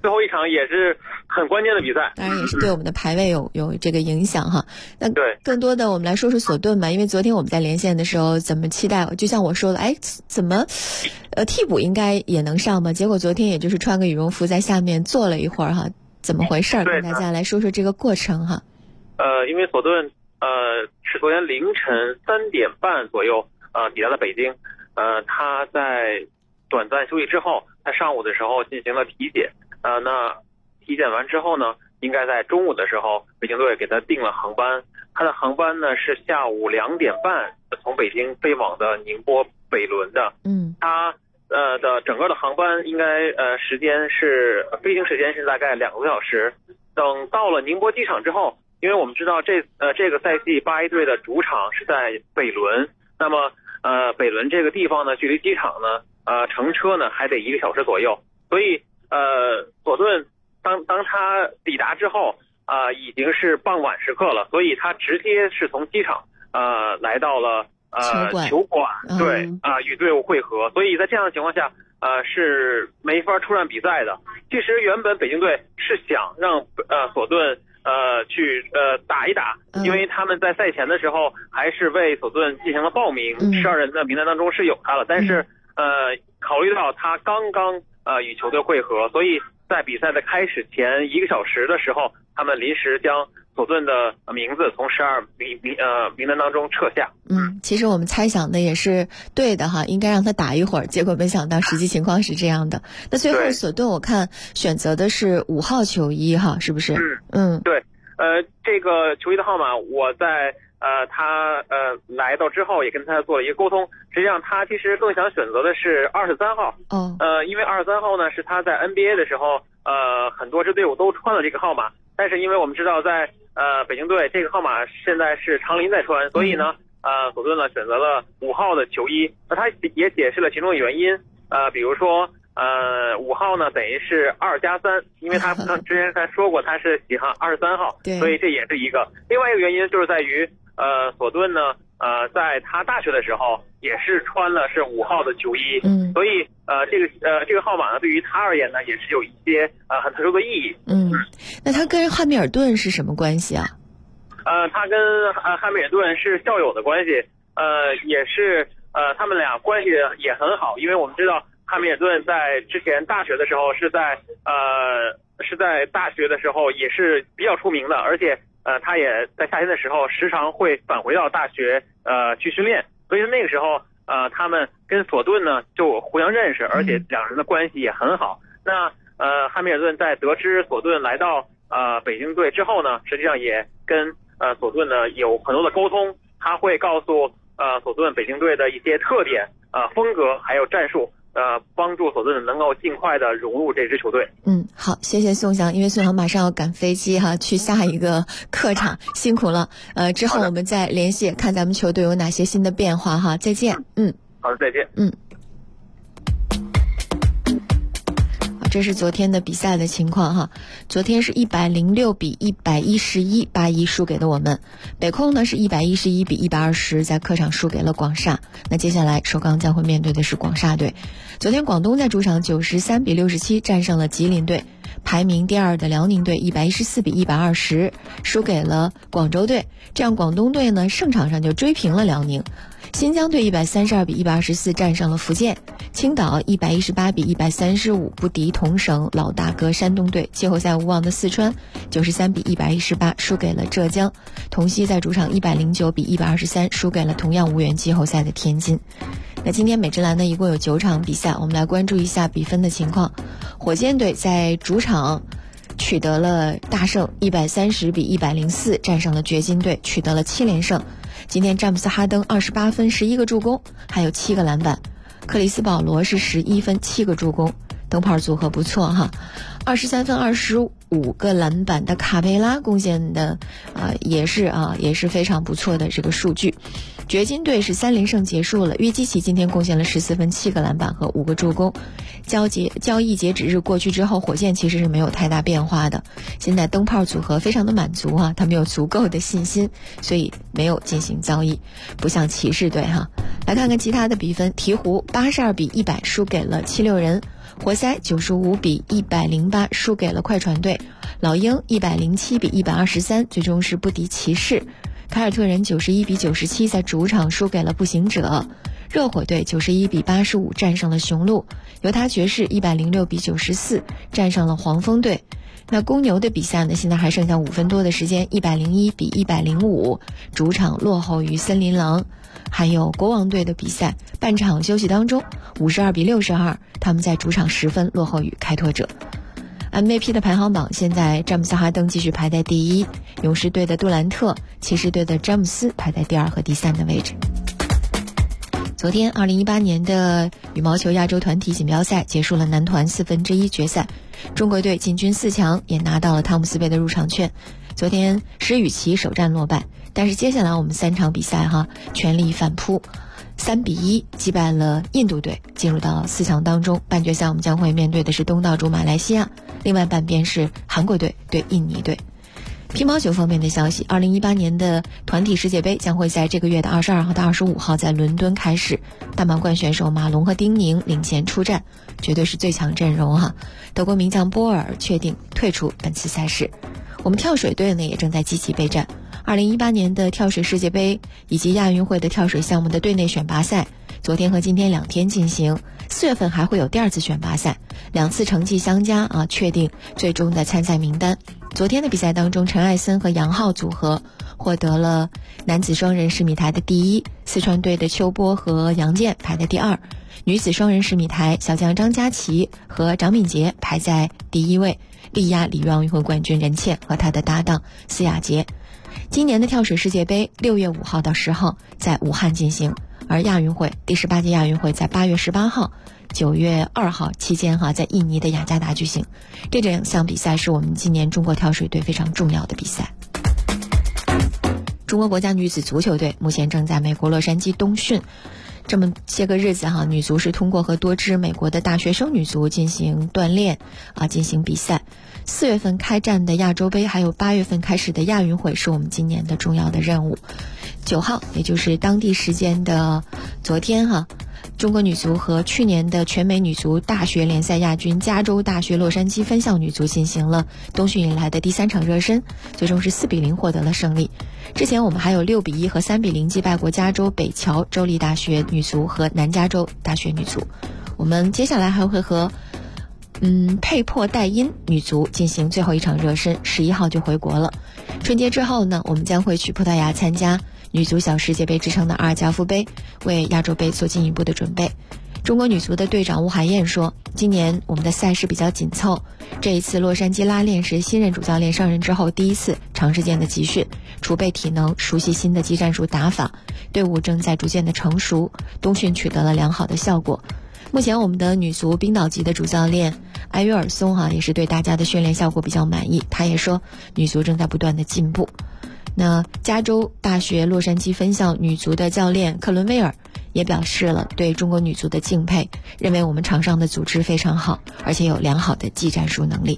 最后一场也是很关键的比赛， 当然也是对我们的排位有这个影响哈。那对， 更多的我们来说说索顿吧，因为昨天我们在连线的时候怎么期待，就像我说的，怎么替补应该也能上嘛？结果昨天也就是穿个羽绒服在下面坐了一会儿哈，怎么回事？跟大家来说说这个过程哈。 因为索顿是昨天凌晨3点半左右抵达了北京，他在短暂休息之后，他上午的时候进行了体检，那体检完之后呢，应该在中午的时候，北京队给他订了航班，他的航班呢是下午2点半从北京飞往的宁波北仑的，他的整个的航班应该飞行时间是大概2个多小时，等到了宁波机场之后，因为我们知道这个赛季8A队的主场是在北仑，那么北仑这个地方呢，距离机场呢乘车呢还得1个小时左右，所以索顿当他抵达之后已经是傍晚时刻了，所以他直接是从机场来到了球馆，对与队伍会合，所以在这样的情况下是没法出战比赛的。其实原本北京队是想让索顿去打一打，因为他们在赛前的时候还是为索顿进行了报名，12人的名单当中是有他了，但是考虑到他刚刚与球队会合，所以在比赛的开始前1个小时的时候，他们临时将索顿的名字从12名单当中撤下。 其实我们猜想的也是对的哈，应该让他打一会儿，结果没想到实际情况是这样的。那最后索顿我看选择的是5号球衣哈，是不是？ 对，这个球衣的号码我在他来到之后也跟他做了一个沟通，实际上他其实更想选择的是23号。因为23号呢是他在 NBA 的时候很多支队伍都穿了这个号码，但是因为我们知道在北京队这个号码现在是常林在穿，所以呢索顿呢选择了5号的球衣。那他也解释了其中的原因，比如说5号呢等于是2+3，因为他之前他说过他是喜欢23号，所以这也是一个。另外一个原因就是在于索顿呢在他大学的时候也是穿了是5号的球衣，所以这个号码呢对于他而言呢也是有一些很特殊的意义。 那他跟汉密尔顿是什么关系啊？ 他跟汉密尔顿是校友的关系，也是他们俩关系也很好，因为我们知道汉密尔顿在之前大学的时候是在大学的时候也是比较出名的，而且他也在夏天的时候时常会返回到大学去训练，所以那个时候他们跟索顿呢就互相认识，而且两人的关系也很好。那汉密尔顿在得知索顿来到北京队之后呢，实际上也跟索顿呢有很多的沟通，他会告诉索顿北京队的一些特点、风格还有战术，帮助索顿能够尽快的融入这支球队。 好，谢谢宋翔，因为宋翔马上要赶飞机哈，去下一个客场，辛苦了。之后我们再联系，看咱们球队有哪些新的变化哈。再见。 好的，再见。 这是昨天的比赛的情况哈，昨天是106比111，八一输给了我们。北控呢是111比120，在客场输给了广厦。那接下来首钢将会面对的是广厦队。昨天广东在主场93比67战胜了吉林队，排名第2的辽宁队114比120输给了广州队，这样广东队呢胜场上就追平了辽宁。新疆队132比124战胜了福建，青岛118比135不敌同省老大哥山东队，季后赛无望的四川93比118输给了浙江，同曦在主场109比123输给了同样无缘季后赛的天津。那今天美职篮呢一共有9场比赛，我们来关注一下比分的情况。火箭队在主场取得了大胜，130比104战胜了掘金队，取得了7连胜。今天詹姆斯哈登28分11个助攻，还有7个篮板。克里斯保罗是11分7个助攻，灯泡组合不错哈。23分25个篮板的卡佩拉贡献的也是非常不错的这个数据。 掘金队是3连胜结束了，约基奇今天贡献了14分、7个篮板和5个助攻。交易截止日过去之后，火箭其实是没有太大变化的。现在灯泡组合非常的满足啊，他们有足够的信心，所以没有进行交易，不像骑士队哈。来看看其他的比分，鹈鹕82比100输给了76人，活塞95比108输给了快船队，老鹰107比123最终是不敌骑士。凯尔特人91比97在主场输给了步行者，热火队91比85战胜了雄鹿，犹他爵士106比94战胜了黄蜂队。那公牛的比赛呢，现在还剩下5分多的时间，101比105主场落后于森林狼。还有国王队的比赛，半场休息当中52比62他们在主场10分落后于开拓者。MVP 的排行榜，现在詹姆斯哈登继续排在第1，勇士队的杜兰特，骑士队的詹姆斯排在第2和第3的位置。昨天2018年的羽毛球亚洲团体锦标赛结束了男团1/4决赛，中国队进军4强，也拿到了汤姆斯杯的入场券。昨天石宇奇首战落败，但是接下来我们3场比赛全力反扑，3比1击败了印度队，进入到4强当中。半决赛我们将会面对的是东道主马来西亚，另外半边是韩国队对印尼队。乒乓球方面的消息，2018年的团体世界杯将会在这个月的22号到25号在伦敦开始，大满贯选手马龙和丁宁领衔出战，绝对是最强阵容哈。德国名将波尔确定退出本次赛事。我们跳水队呢也正在积极备战，2018年的跳水世界杯以及亚运会的跳水项目的队内选拔赛，昨天和今天2天进行，4月份还会有第2次选拔赛，2次成绩相加确定最终的参赛名单。昨天的比赛当中，陈艾森和杨昊组合获得了男子双人10米台的第1，四川队的邱波和杨健排在第2，女子双人10米台小将张佳琪和张敏杰排在第1位，力压里约奥运会冠军任茜和她的搭档司雅洁。今年的跳水世界杯6月5号到10号在武汉进行，而亚运会第18届亚运会在8月18号、9月2号期间在印尼的雅加达举行。这2项比赛是我们今年中国跳水队非常重要的比赛。中国国家女子足球队目前正在美国洛杉矶冬训，这么些个日子女足是通过和多支美国的大学生女足进行锻炼进行比赛。4月份开战的亚洲杯还有8月份开始的亚运会是我们今年的重要的任务。9号也就是当地时间的昨天中国女足和去年的全美女足大学联赛亚军加州大学洛杉矶分校女足进行了冬训以来的第3场热身，最终是4比0获得了胜利。之前我们还有6比1和3比0击败过加州北乔州立大学女足和南加州大学女足。我们接下来还会和佩珀代因女足进行最后一场热身，11号就回国了。春节之后呢，我们将会去葡萄牙参加女足小世界杯之称的阿尔加夫杯，为亚洲杯做进一步的准备。中国女足的队长吴海燕说，今年我们的赛事比较紧凑，这一次洛杉矶拉练是新任主教练上任之后第1次长时间的集训，储备体能，熟悉新的技战术打法，队伍正在逐渐的成熟，冬训取得了良好的效果。目前我们的女足冰岛籍的主教练埃约尔松也是对大家的训练效果比较满意，他也说女足正在不断的进步。那加州大学洛杉矶分校女足的教练克伦威尔也表示了对中国女足的敬佩，认为我们场上的组织非常好，而且有良好的技战术能力。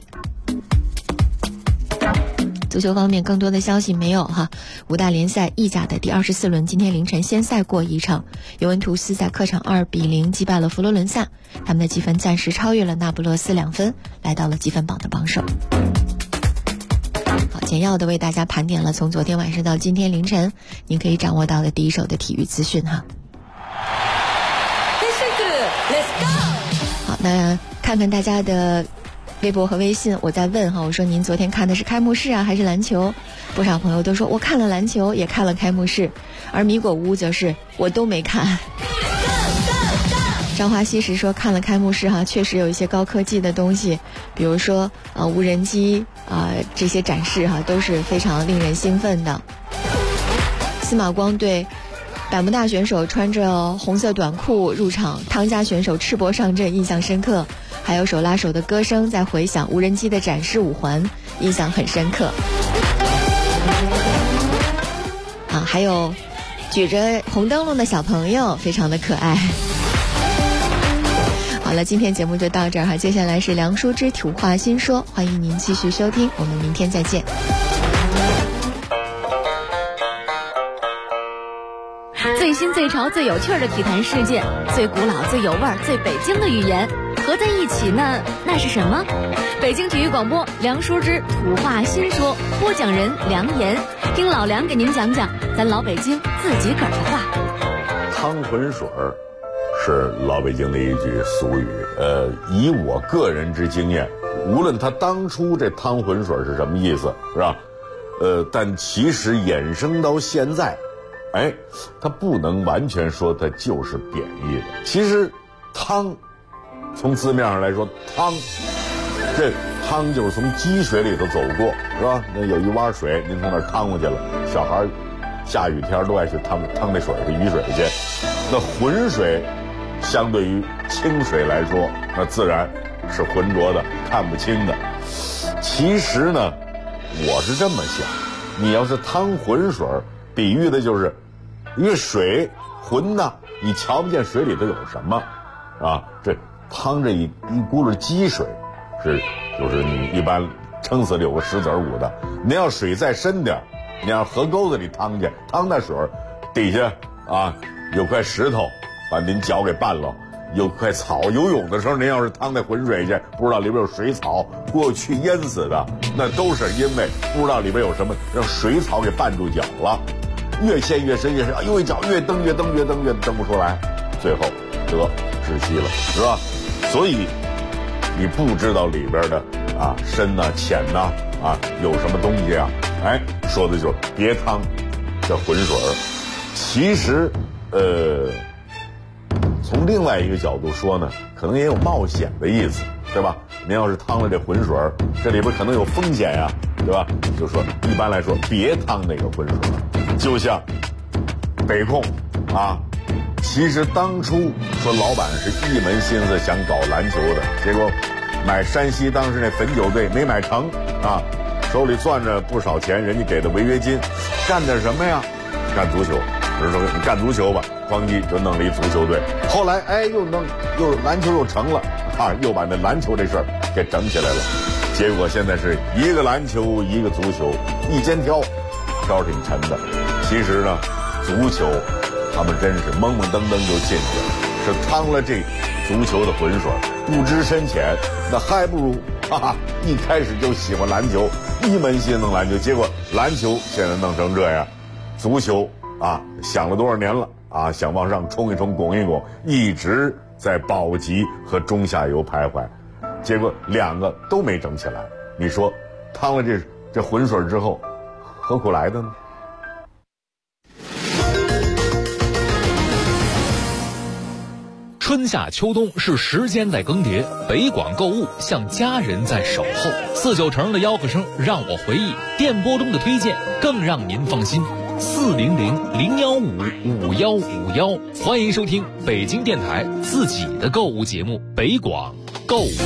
足球方面更多的消息没有五大联赛意甲的第24轮今天凌晨先赛过一场，尤文图斯在客场2比0击败了佛罗伦萨，他们的积分暂时超越了那不勒斯2分，来到了积分榜的榜首。好，简要的为大家盘点了从昨天晚上到今天凌晨您可以掌握到的第一手的体育资讯好，那看看大家的微博和微信，我在问我说您昨天看的是开幕式还是篮球？不少朋友都说我看了篮球也看了开幕式，而米果屋则是我都没看。张华西时说看了开幕式确实有一些高科技的东西，比如说无人机这些展示都是非常令人兴奋的。司马光对百慕大选手穿着红色短裤入场，汤加选手赤膊上阵印象深刻，还有手拉手的歌声在回响，无人机的展示5环印象很深刻。还有举着红灯笼的小朋友，非常的可爱。好了，今天节目就到这儿哈，接下来是梁淑芝土话新说，欢迎您继续收听，我们明天再见。 最新最潮最有趣的体坛事件，最古老最有味儿最北京的语言合在一起呢，那是什么？北京体育广播梁淑芝土话新说，播讲人梁岩，听老梁给您讲讲咱老北京自己个儿的话。 汤浑水是老北京的一句俗语，以我个人之经验，无论他当初这汤浑水是什么意思，是吧？但其实衍生到现在，他不能完全说它就是贬义的。其实汤从字面上来说，这汤就是从积水里头走过，是吧？那有一洼水，您从那儿趟过去了，小孩下雨天都爱去趟那水去，雨水去。那浑水相对于清水来说，那自然是浑浊的，看不清的。其实呢，我是这么想，你要是汤浑水，比喻的就是因为水浑呐，你瞧不见水里头有什么啊？这汤这一轱辘积水，就是你一般撑死里有个石子捂的。您要水再深点，你要河沟子里趟去，趟那水底下啊有块石头把您脚给绊了，有块草，游泳的时候您要是趟那浑水去，不知道里边有水草，过去淹死的，那都是因为不知道里边有什么，让水草给绊住脚了。越陷越深越深，哎呦，一脚越蹬不出来，最后窒息了，是吧？所以你不知道里边的深呐、浅呐有什么东西啊？说的就是别趟这浑水。其实从另外一个角度说呢，可能也有冒险的意思，对吧？您要是趟了这浑水，这里边可能有风险呀，对吧？就说一般来说别趟那个浑水。就像北控其实当初说老板是一门心思想搞篮球的，结果买山西当时那汾酒队没买成手里攥着不少钱，人家给的违约金，干点什么呀？干足球。人说你干足球吧，哐叽就弄了一足球队。后来又篮球又成了又把那篮球这事儿给整起来了。结果现在是一个篮球一个足球，一肩挑挺沉的。其实呢，足球他们真是懵懵登登就进去了，是趟了这足球的浑水，不知深浅，那还不如一开始就喜欢篮球，一门心弄篮球，结果篮球现在弄成这样，足球想了多少年了想往上冲一冲拱一拱，一直在保级和中下游徘徊，结果两个都没整起来。你说趟了这浑水之后，何苦来的呢？ 春夏秋冬是时间在更迭，北广购物像家人在守候。49城的吆喝声让我回忆，电波中的推荐更让您放心。400-015-5151，欢迎收听北京电台自己的购物节目《北广购物》。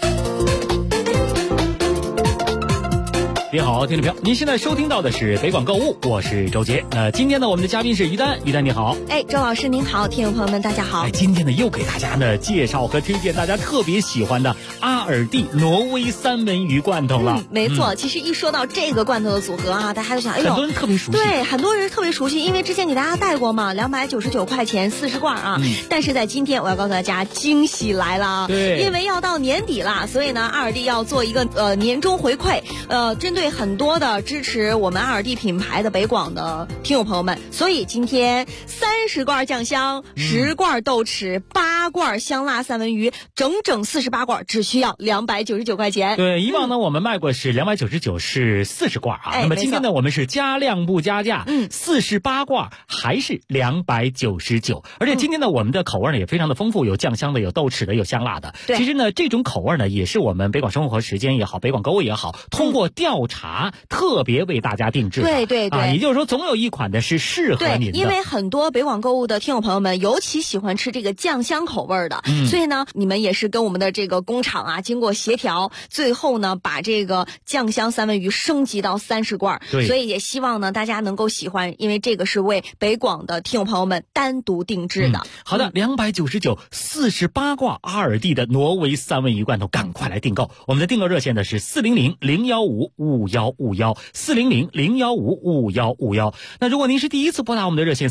你好，听众朋友，您现在收听到的是北广购物，我是周杰。今天呢，我们的嘉宾是于丹，于丹你好。 周老师您好，听众朋友们大家好。 今天呢又给大家呢介绍和推荐大家特别喜欢的阿尔蒂挪威三文鱼罐头了。 没错，其实一说到这个罐头的组合很多人特别熟悉。对，很多人特别熟悉，因为之前给大家带过嘛，299块钱40罐但是在今天我要告诉大家，惊喜来了对， 因为要到年底了，所以呢，阿尔蒂要做一个年终回馈，针对很多的支持我们阿尔蒂品牌的北广的听友朋友们，所以今天30罐酱香，10罐豆豉，8罐香辣三文鱼，整48罐，只需要299块钱。 对，以往呢我们卖过是299是40罐那么今天呢我们是加量不加价，48罐还是299。而且今天呢我们的口味呢也非常的丰富，有酱香的，有豆豉的，有香辣的。其实呢这种口味呢也是我们北广生活时间也好，北广购物也好，通过调查茶特别为大家定制的。 对对对， 也就是说总有一款的是适合您的。 因为很多北广购物的听友朋友们尤其喜欢吃这个酱香口味的，所以呢你们也是跟我们的这个工厂啊经过协调，最后呢把这个酱香三文鱼升级到30罐，所以也希望呢大家能够喜欢，因为这个是为北广的听友朋友们单独定制的。 好的，299 48罐阿尔蒂的挪威三文鱼罐头，赶快来订购。我们的订购热线呢是400-015-5151 400-015-5151。那如果您是第一次拨打我们的热线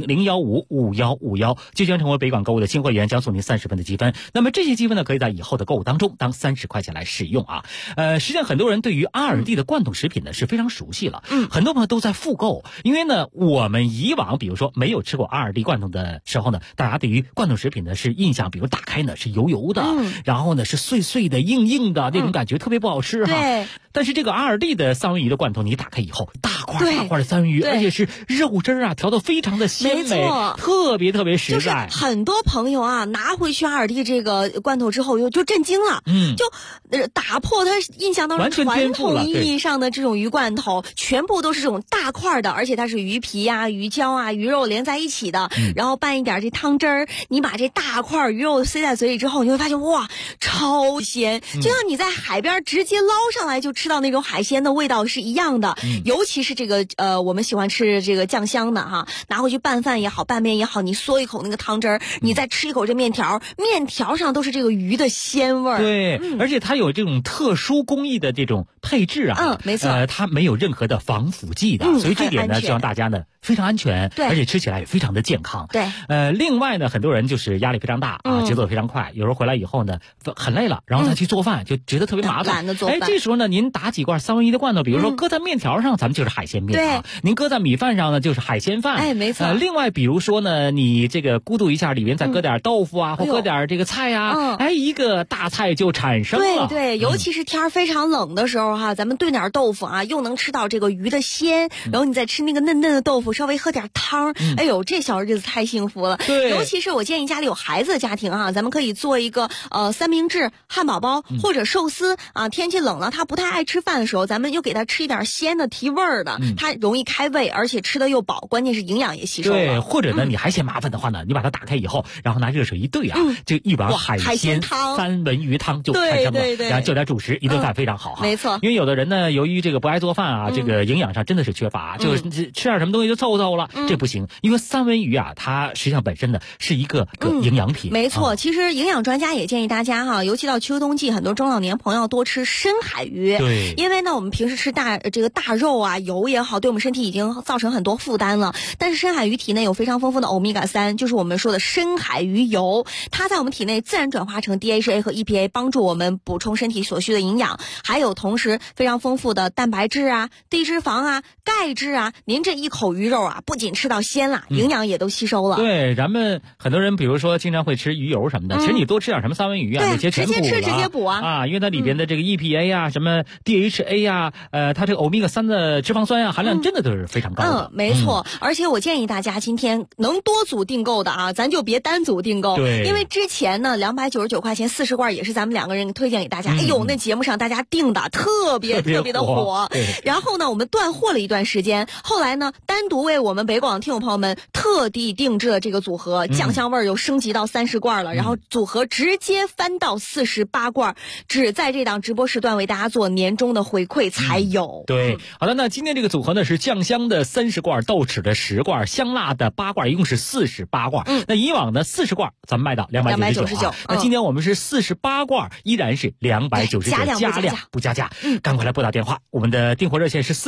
400-015-5151，就将成为北广购物的新会员，将送您30分的积分。那么这些积分呢，可以在以后的购物当中当30块钱来使用啊。实际上很多人对于阿尔蒂的罐头食品呢是非常熟悉了，很多朋友都在复购，因为呢我们以往比如说没有吃过阿尔蒂罐头的时候呢，大家对于罐头食品呢是印象，比如打开呢是油油的，然后呢是碎碎的、硬硬的，那种感觉特别不好吃哈。 对。 但是这个阿尔蒂的三文鱼的罐头，你打开以后，大块的三文鱼，而且是肉汁啊调得非常的鲜美，特别特别实在。 就是很多朋友啊拿回去阿尔蒂这个罐头之后就震惊了，就打破他印象当中传统意义上的这种鱼罐头，全部都是这种大块的，而且它是鱼皮啊、鱼胶啊、鱼肉连在一起的，然后拌一点这汤汁儿，你把这大块鱼肉塞在嘴里之后，你会发现哇，超鲜，就像你在海边直接捞上来就吃到那种海鲜的味道是一样的。尤其是这个我们喜欢吃这个酱香的哈，拿回去拌饭也好，拌面也好，你嗦一口那个汤汁儿，你再吃一口这面条，面条上都是这个鱼的鲜味儿。 对，而且它有这种特殊工艺的这种配置啊， 没错， 它没有任何的防腐剂的，所以这点呢，希望大家呢非常安全，而且吃起来也非常的健康。 对， 另外呢，很多人就是压力非常大啊，节奏非常快，有时候回来以后呢很累了，然后他去做饭就觉得特别麻烦， 懒得做饭。 这时候呢，您打几罐三文鱼的罐头，比如说搁在面条上，咱们就是海鲜面啊；您搁在米饭上呢，就是海鲜饭。 没错。 另外，比如说呢，你这个咕嘟一下，里面再搁点豆腐啊，或搁点这个菜啊，一个大菜就产生了。 对，尤其是天非常冷的时候哈，咱们炖点豆腐啊，又能吃到这个鱼的鲜，然后你再吃那个嫩嫩的豆腐，稍微喝点汤，哎呦，这小日子太幸福了。 对， 尤其是我建议家里有孩子的家庭啊，咱们可以做一个三明治、汉堡包或者寿司啊。天气冷了，他不太爱吃饭的时候，咱们又给他吃一点鲜的提味儿的，他容易开胃，而且吃的又饱，关键是营养也吸收了。 对，或者呢，你还嫌麻烦的话呢，你把它打开以后，然后拿热水一兑啊，这一碗海鲜汤、三文鱼汤就产生了，然后就点主食，一顿饭非常好哈。 没错， 因为有的人呢，由于这个不爱做饭啊，这个营养上真的是缺乏，就是吃点什么东西就凑凑了，这不行。因为三文鱼啊，它实际上本身呢是一个营养品。 没错，其实营养专家也建议大家哈，尤其到秋冬季，很多中老年朋友要多吃深海鱼。 对， 因为呢，我们平时吃大肉啊、油也好，对我们身体已经造成很多负担了。但是深海鱼体内有非常丰富的欧米伽3，就是我们说的深海鱼油，它在我们体内自然转化成 DHA 和 EPA， 帮助我们补充身体所需的营养。还有同时非常丰富的蛋白质啊、低脂肪啊、钙质啊。您这一口鱼肉啊，不仅吃到鲜了，营养也都吸收了。 对，咱们很多人比如说经常会吃鱼油什么的，其实你多吃点什么三文鱼啊，那些全补了， 直接补啊， 因为它里边的这个 EPA 啊、什么 DHA 啊，它这个欧米伽3的脂肪酸啊含量真的都是非常高的。 没错，而且我建议大家今天能多组订购的啊，咱就别单组订购。 对， 因为之前呢299块钱40罐也是咱们2个人推荐给大家，哎呦，那节目上大家订的特别的火。然后呢，我们断货了一段时间，后来呢，单独为我们北广听友朋友们特地定制了这个组合，酱香味又升级到30罐了，然后组合直接翻到48罐，只在这档直播时段为大家做年终的回馈才有。 对，好的，那今天这个组合呢是酱香的30罐，豆豉的10罐，香辣的8罐，一共是48罐。那以往呢40罐咱们卖到299，那今天我们是48罐，依然是299，加量不加价。赶快来拨打电话，我们的订货热线是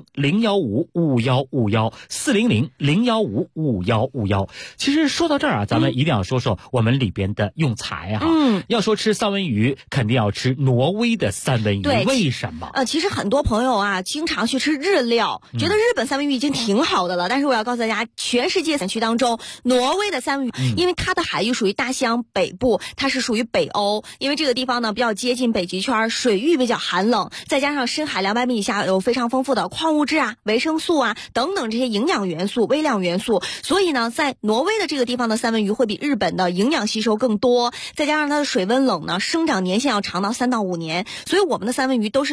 400-015-5151 400-015-5151。其实说到这儿啊，咱们一定要说说我们里边的用材哈。要说吃三文鱼，肯定要吃挪威的三文鱼。为什么？ 其实很多朋友啊，经常去吃日料，觉得日本三文鱼已经挺好的了。但是我要告诉大家，全世界产区当中，挪威的三文鱼，因为它的海域属于大西洋北部，它是属于北欧，因为这个地方呢比较接近北极圈，水域比较寒冷，再加上深海200米以下有非常丰富的矿物质啊、维生素啊等等这些营养元素、微量元素，所以呢，在挪威的这个地方的三文鱼会比日本的营养吸收更多，再加上它的水温冷呢，生长年限要长到3到5年，所以我们的三文鱼都是选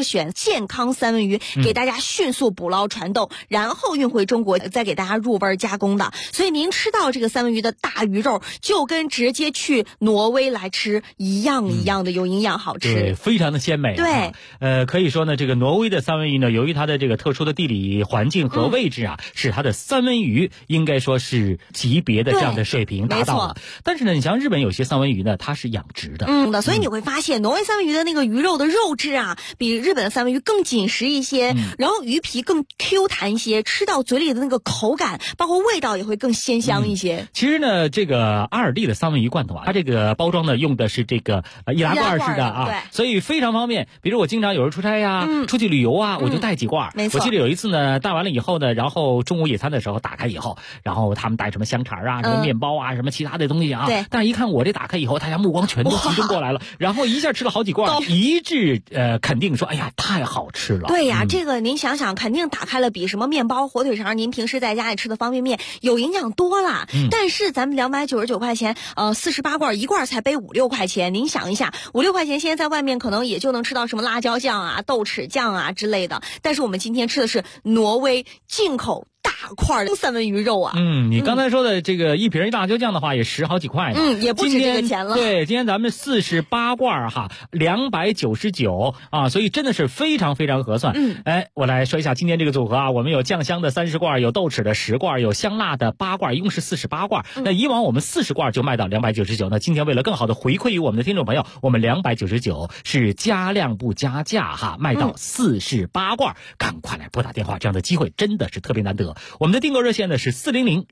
健康三文鱼，给大家迅速捕捞传豆，然后运回中国，再给大家入味加工的。所以您吃到这个三文鱼的大鱼肉，就跟直接去挪威来吃一样的有营养，好吃， 对，非常的鲜美。 对， 可以说呢，这个挪威的三文鱼呢，由于它的这个特殊的地理环境和位置啊，使它的三文鱼应该说是级别的这样的水平达到了。但是呢，你像日本有些三文鱼呢，它是养殖的， 所以你会发现挪威三文鱼的那个鱼肉的肉质啊，比日本的三文鱼更紧实一些，然后鱼皮更 Q 弹一些，吃到嘴里的那个口感，包括味道也会更鲜香一些。 其实呢，这个阿尔蒂的三文鱼罐头啊，它这个包装呢用的是这个易拉罐式的啊，所以非常方便。比如我经常有时候出差呀，出去旅游啊，我就带几罐。 没错。 我记得有一次呢，带完了以后呢，然后中午野餐的时候打开以后，然后他们带什么香肠啊、什么面包啊、什么其他的东西啊。 对。 但是一看我这打开以后，大家目光全都集中过来了，然后一下吃了好几罐，一致肯定说，哎呀，太好吃了。 对呀，这个您想想，肯定打开了比什么面包、火腿肠，您平时在家里吃的方便面有营养多了。但是咱们299块钱，48罐，一罐才背5、6块钱。您想一下，5、6块钱现在在外面可能也就能吃到什么辣椒酱啊、豆豉酱啊之类的。但是我们今天吃的是挪威进口大块的三文鱼肉啊。 你刚才说的这个一瓶辣椒酱的话，也10好几块呢。 也不止这个钱了。 对，今天咱们48罐哈，299啊，所以真的是非常非常合算。我来说一下今天这个组合啊，我们有酱香的30罐，有豆豉的10罐，有香辣的8罐，一共是48罐。那以往我们40罐就卖到299，那今天为了更好的回馈于我们的听众朋友，我们299是加量不加价哈，卖到48罐，赶快来拨打电话，这样的机会真的是特别难得。我们的订购热线呢是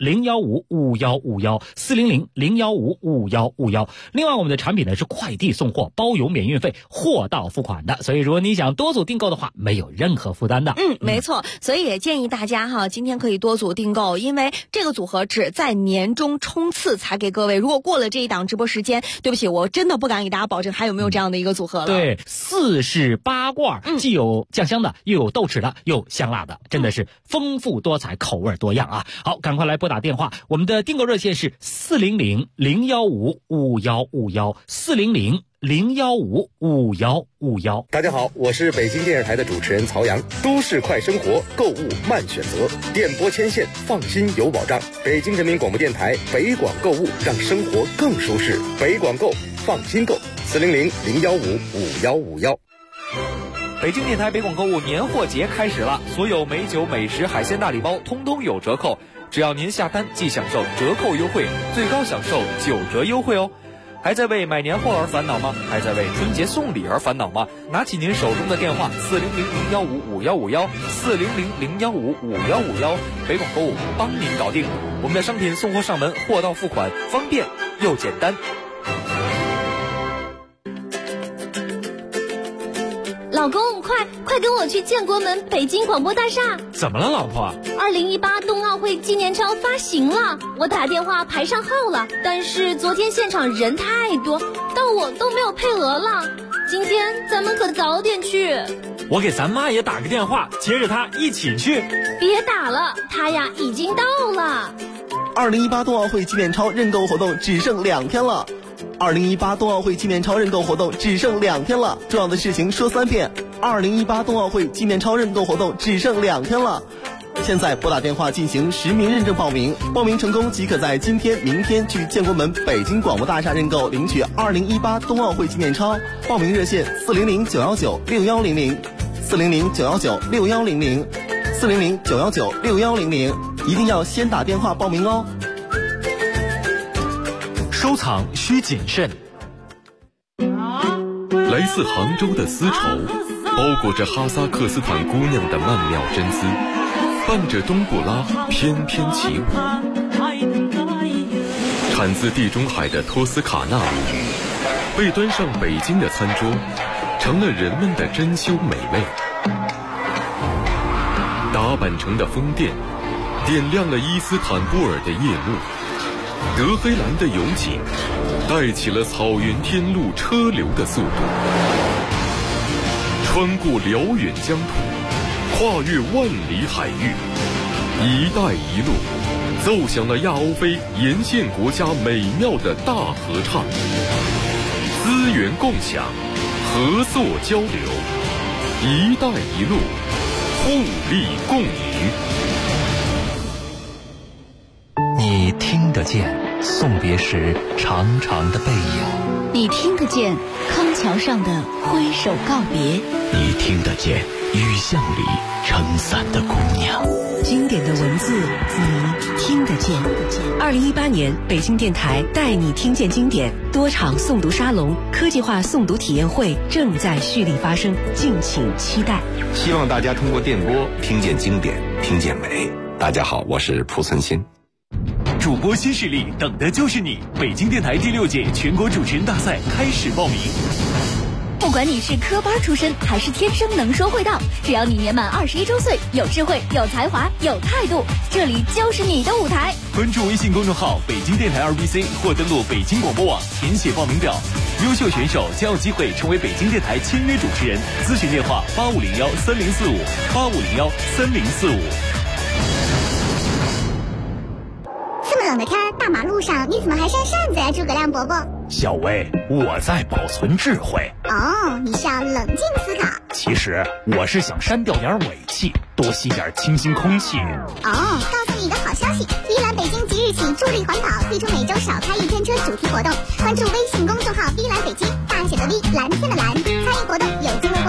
400-015-5151，400-015-5151。另外我们的产品呢是快递送货，包邮免运费，货到付款的，所以如果你想多组订购的话，没有任何负担的。 没错，所以也建议大家哈，今天可以多组订购，因为这个组合只在年终冲刺才给各位，如果过了这一档直播时间，对不起，我真的不敢给大家保证还有没有这样的一个组合了。 对，48罐，既有酱香的，又有豆豉的，又香辣的，真的是丰富多彩，口味多样啊！好，赶快来拨打电话，我们的订购热线是400-015-5151，400-015-5151。 大家好，我是北京电视台的主持人曹阳。都市快生活，购物慢选择，电波牵线，放心有保障。北京人民广播电台北广购物，让生活更舒适。北广购，放心购，400-015-5151。 北京电台北广购物年货节开始了，所有美酒、美食、海鲜大礼包通通有折扣，只要您下单即享受折扣优惠，最高享受9折优惠哦。还在为买年货而烦恼吗？还在为春节送礼而烦恼吗？拿起您手中的电话，400-015-5151，400-015-5151，北广购物帮您搞定。我们的商品送货上门，货到付款，方便又简单。 老公，快跟我去建国门北京广播大厦！ 怎么了，老婆 ？2018冬奥会纪念钞发行了，我打电话排上号了，但是昨天现场人太多，到我都没有配额了。今天咱们可早点去。 我给咱妈也打个电话，接着她一起去。 别打了，她呀已经到了。 2018冬奥会纪念钞认购活动只剩2天了。2018冬奥会纪念钞认购活动只剩2天了，重要的事情说3遍。2018冬奥会纪念钞认购活动只剩2天了，现在拨打电话进行实名认证报名，报名成功即可在今天、明天去建国门北京广播大厦认购领取2018冬奥会纪念钞。报名热线400-919-6100，400-919-6100，400-919-6100，一定要先打电话报名哦。 收藏需谨慎。 来自杭州的丝绸，包裹着哈萨克斯坦姑娘的曼妙真丝，伴着冬不拉翩翩起舞。产自地中海的托斯卡纳被端上北京的餐桌，成了人们的珍馐美味。打扮成的宫殿，点亮了伊斯坦布尔的夜幕。德黑兰的油井带起了草原天路车流的速度，穿过辽远疆土，跨越万里海域，一带一路奏响了亚欧非沿线国家美妙的大合唱。资源共享，合作交流， 一带一路，互利共赢。 你听得见送别时长长的背影， 你听得见康桥上的挥手告别， 你听得见雨巷里撑伞的姑娘。 经典的文字，你听得见。2018年北京电台带你听见经典多场诵读沙龙、科技化诵读体验会正在蓄力发生，敬请期待。 希望大家通过电波听见经典，听见美。大家好，我是蒲存昕。 主播新势力，等的就是你！北京电台第6届全国主持人大赛开始报名。 不管你是科班出身还是天生能说会道，只要你年满21周岁，有智慧、有才华、有态度，这里就是你的舞台。 关注微信公众号北京电台2BC 或登录北京广播网填写报名表，优秀选手将有机会成为北京电台签约主持人。咨询电话85013045，85013045。 这么冷的天，大马路上你怎么还扇扇子呀，诸葛亮伯伯？ 小薇，我在保存智慧。 哦，你是要冷静思考。 其实我是想删掉点尾气，多吸点清新空气。 哦，告诉你一个好消息，碧蓝北京即日起助力环保，推出每周少开1天车主题活动。关注微信公众号碧蓝北京，大写的 V， 蓝天的蓝，参与活动有机会获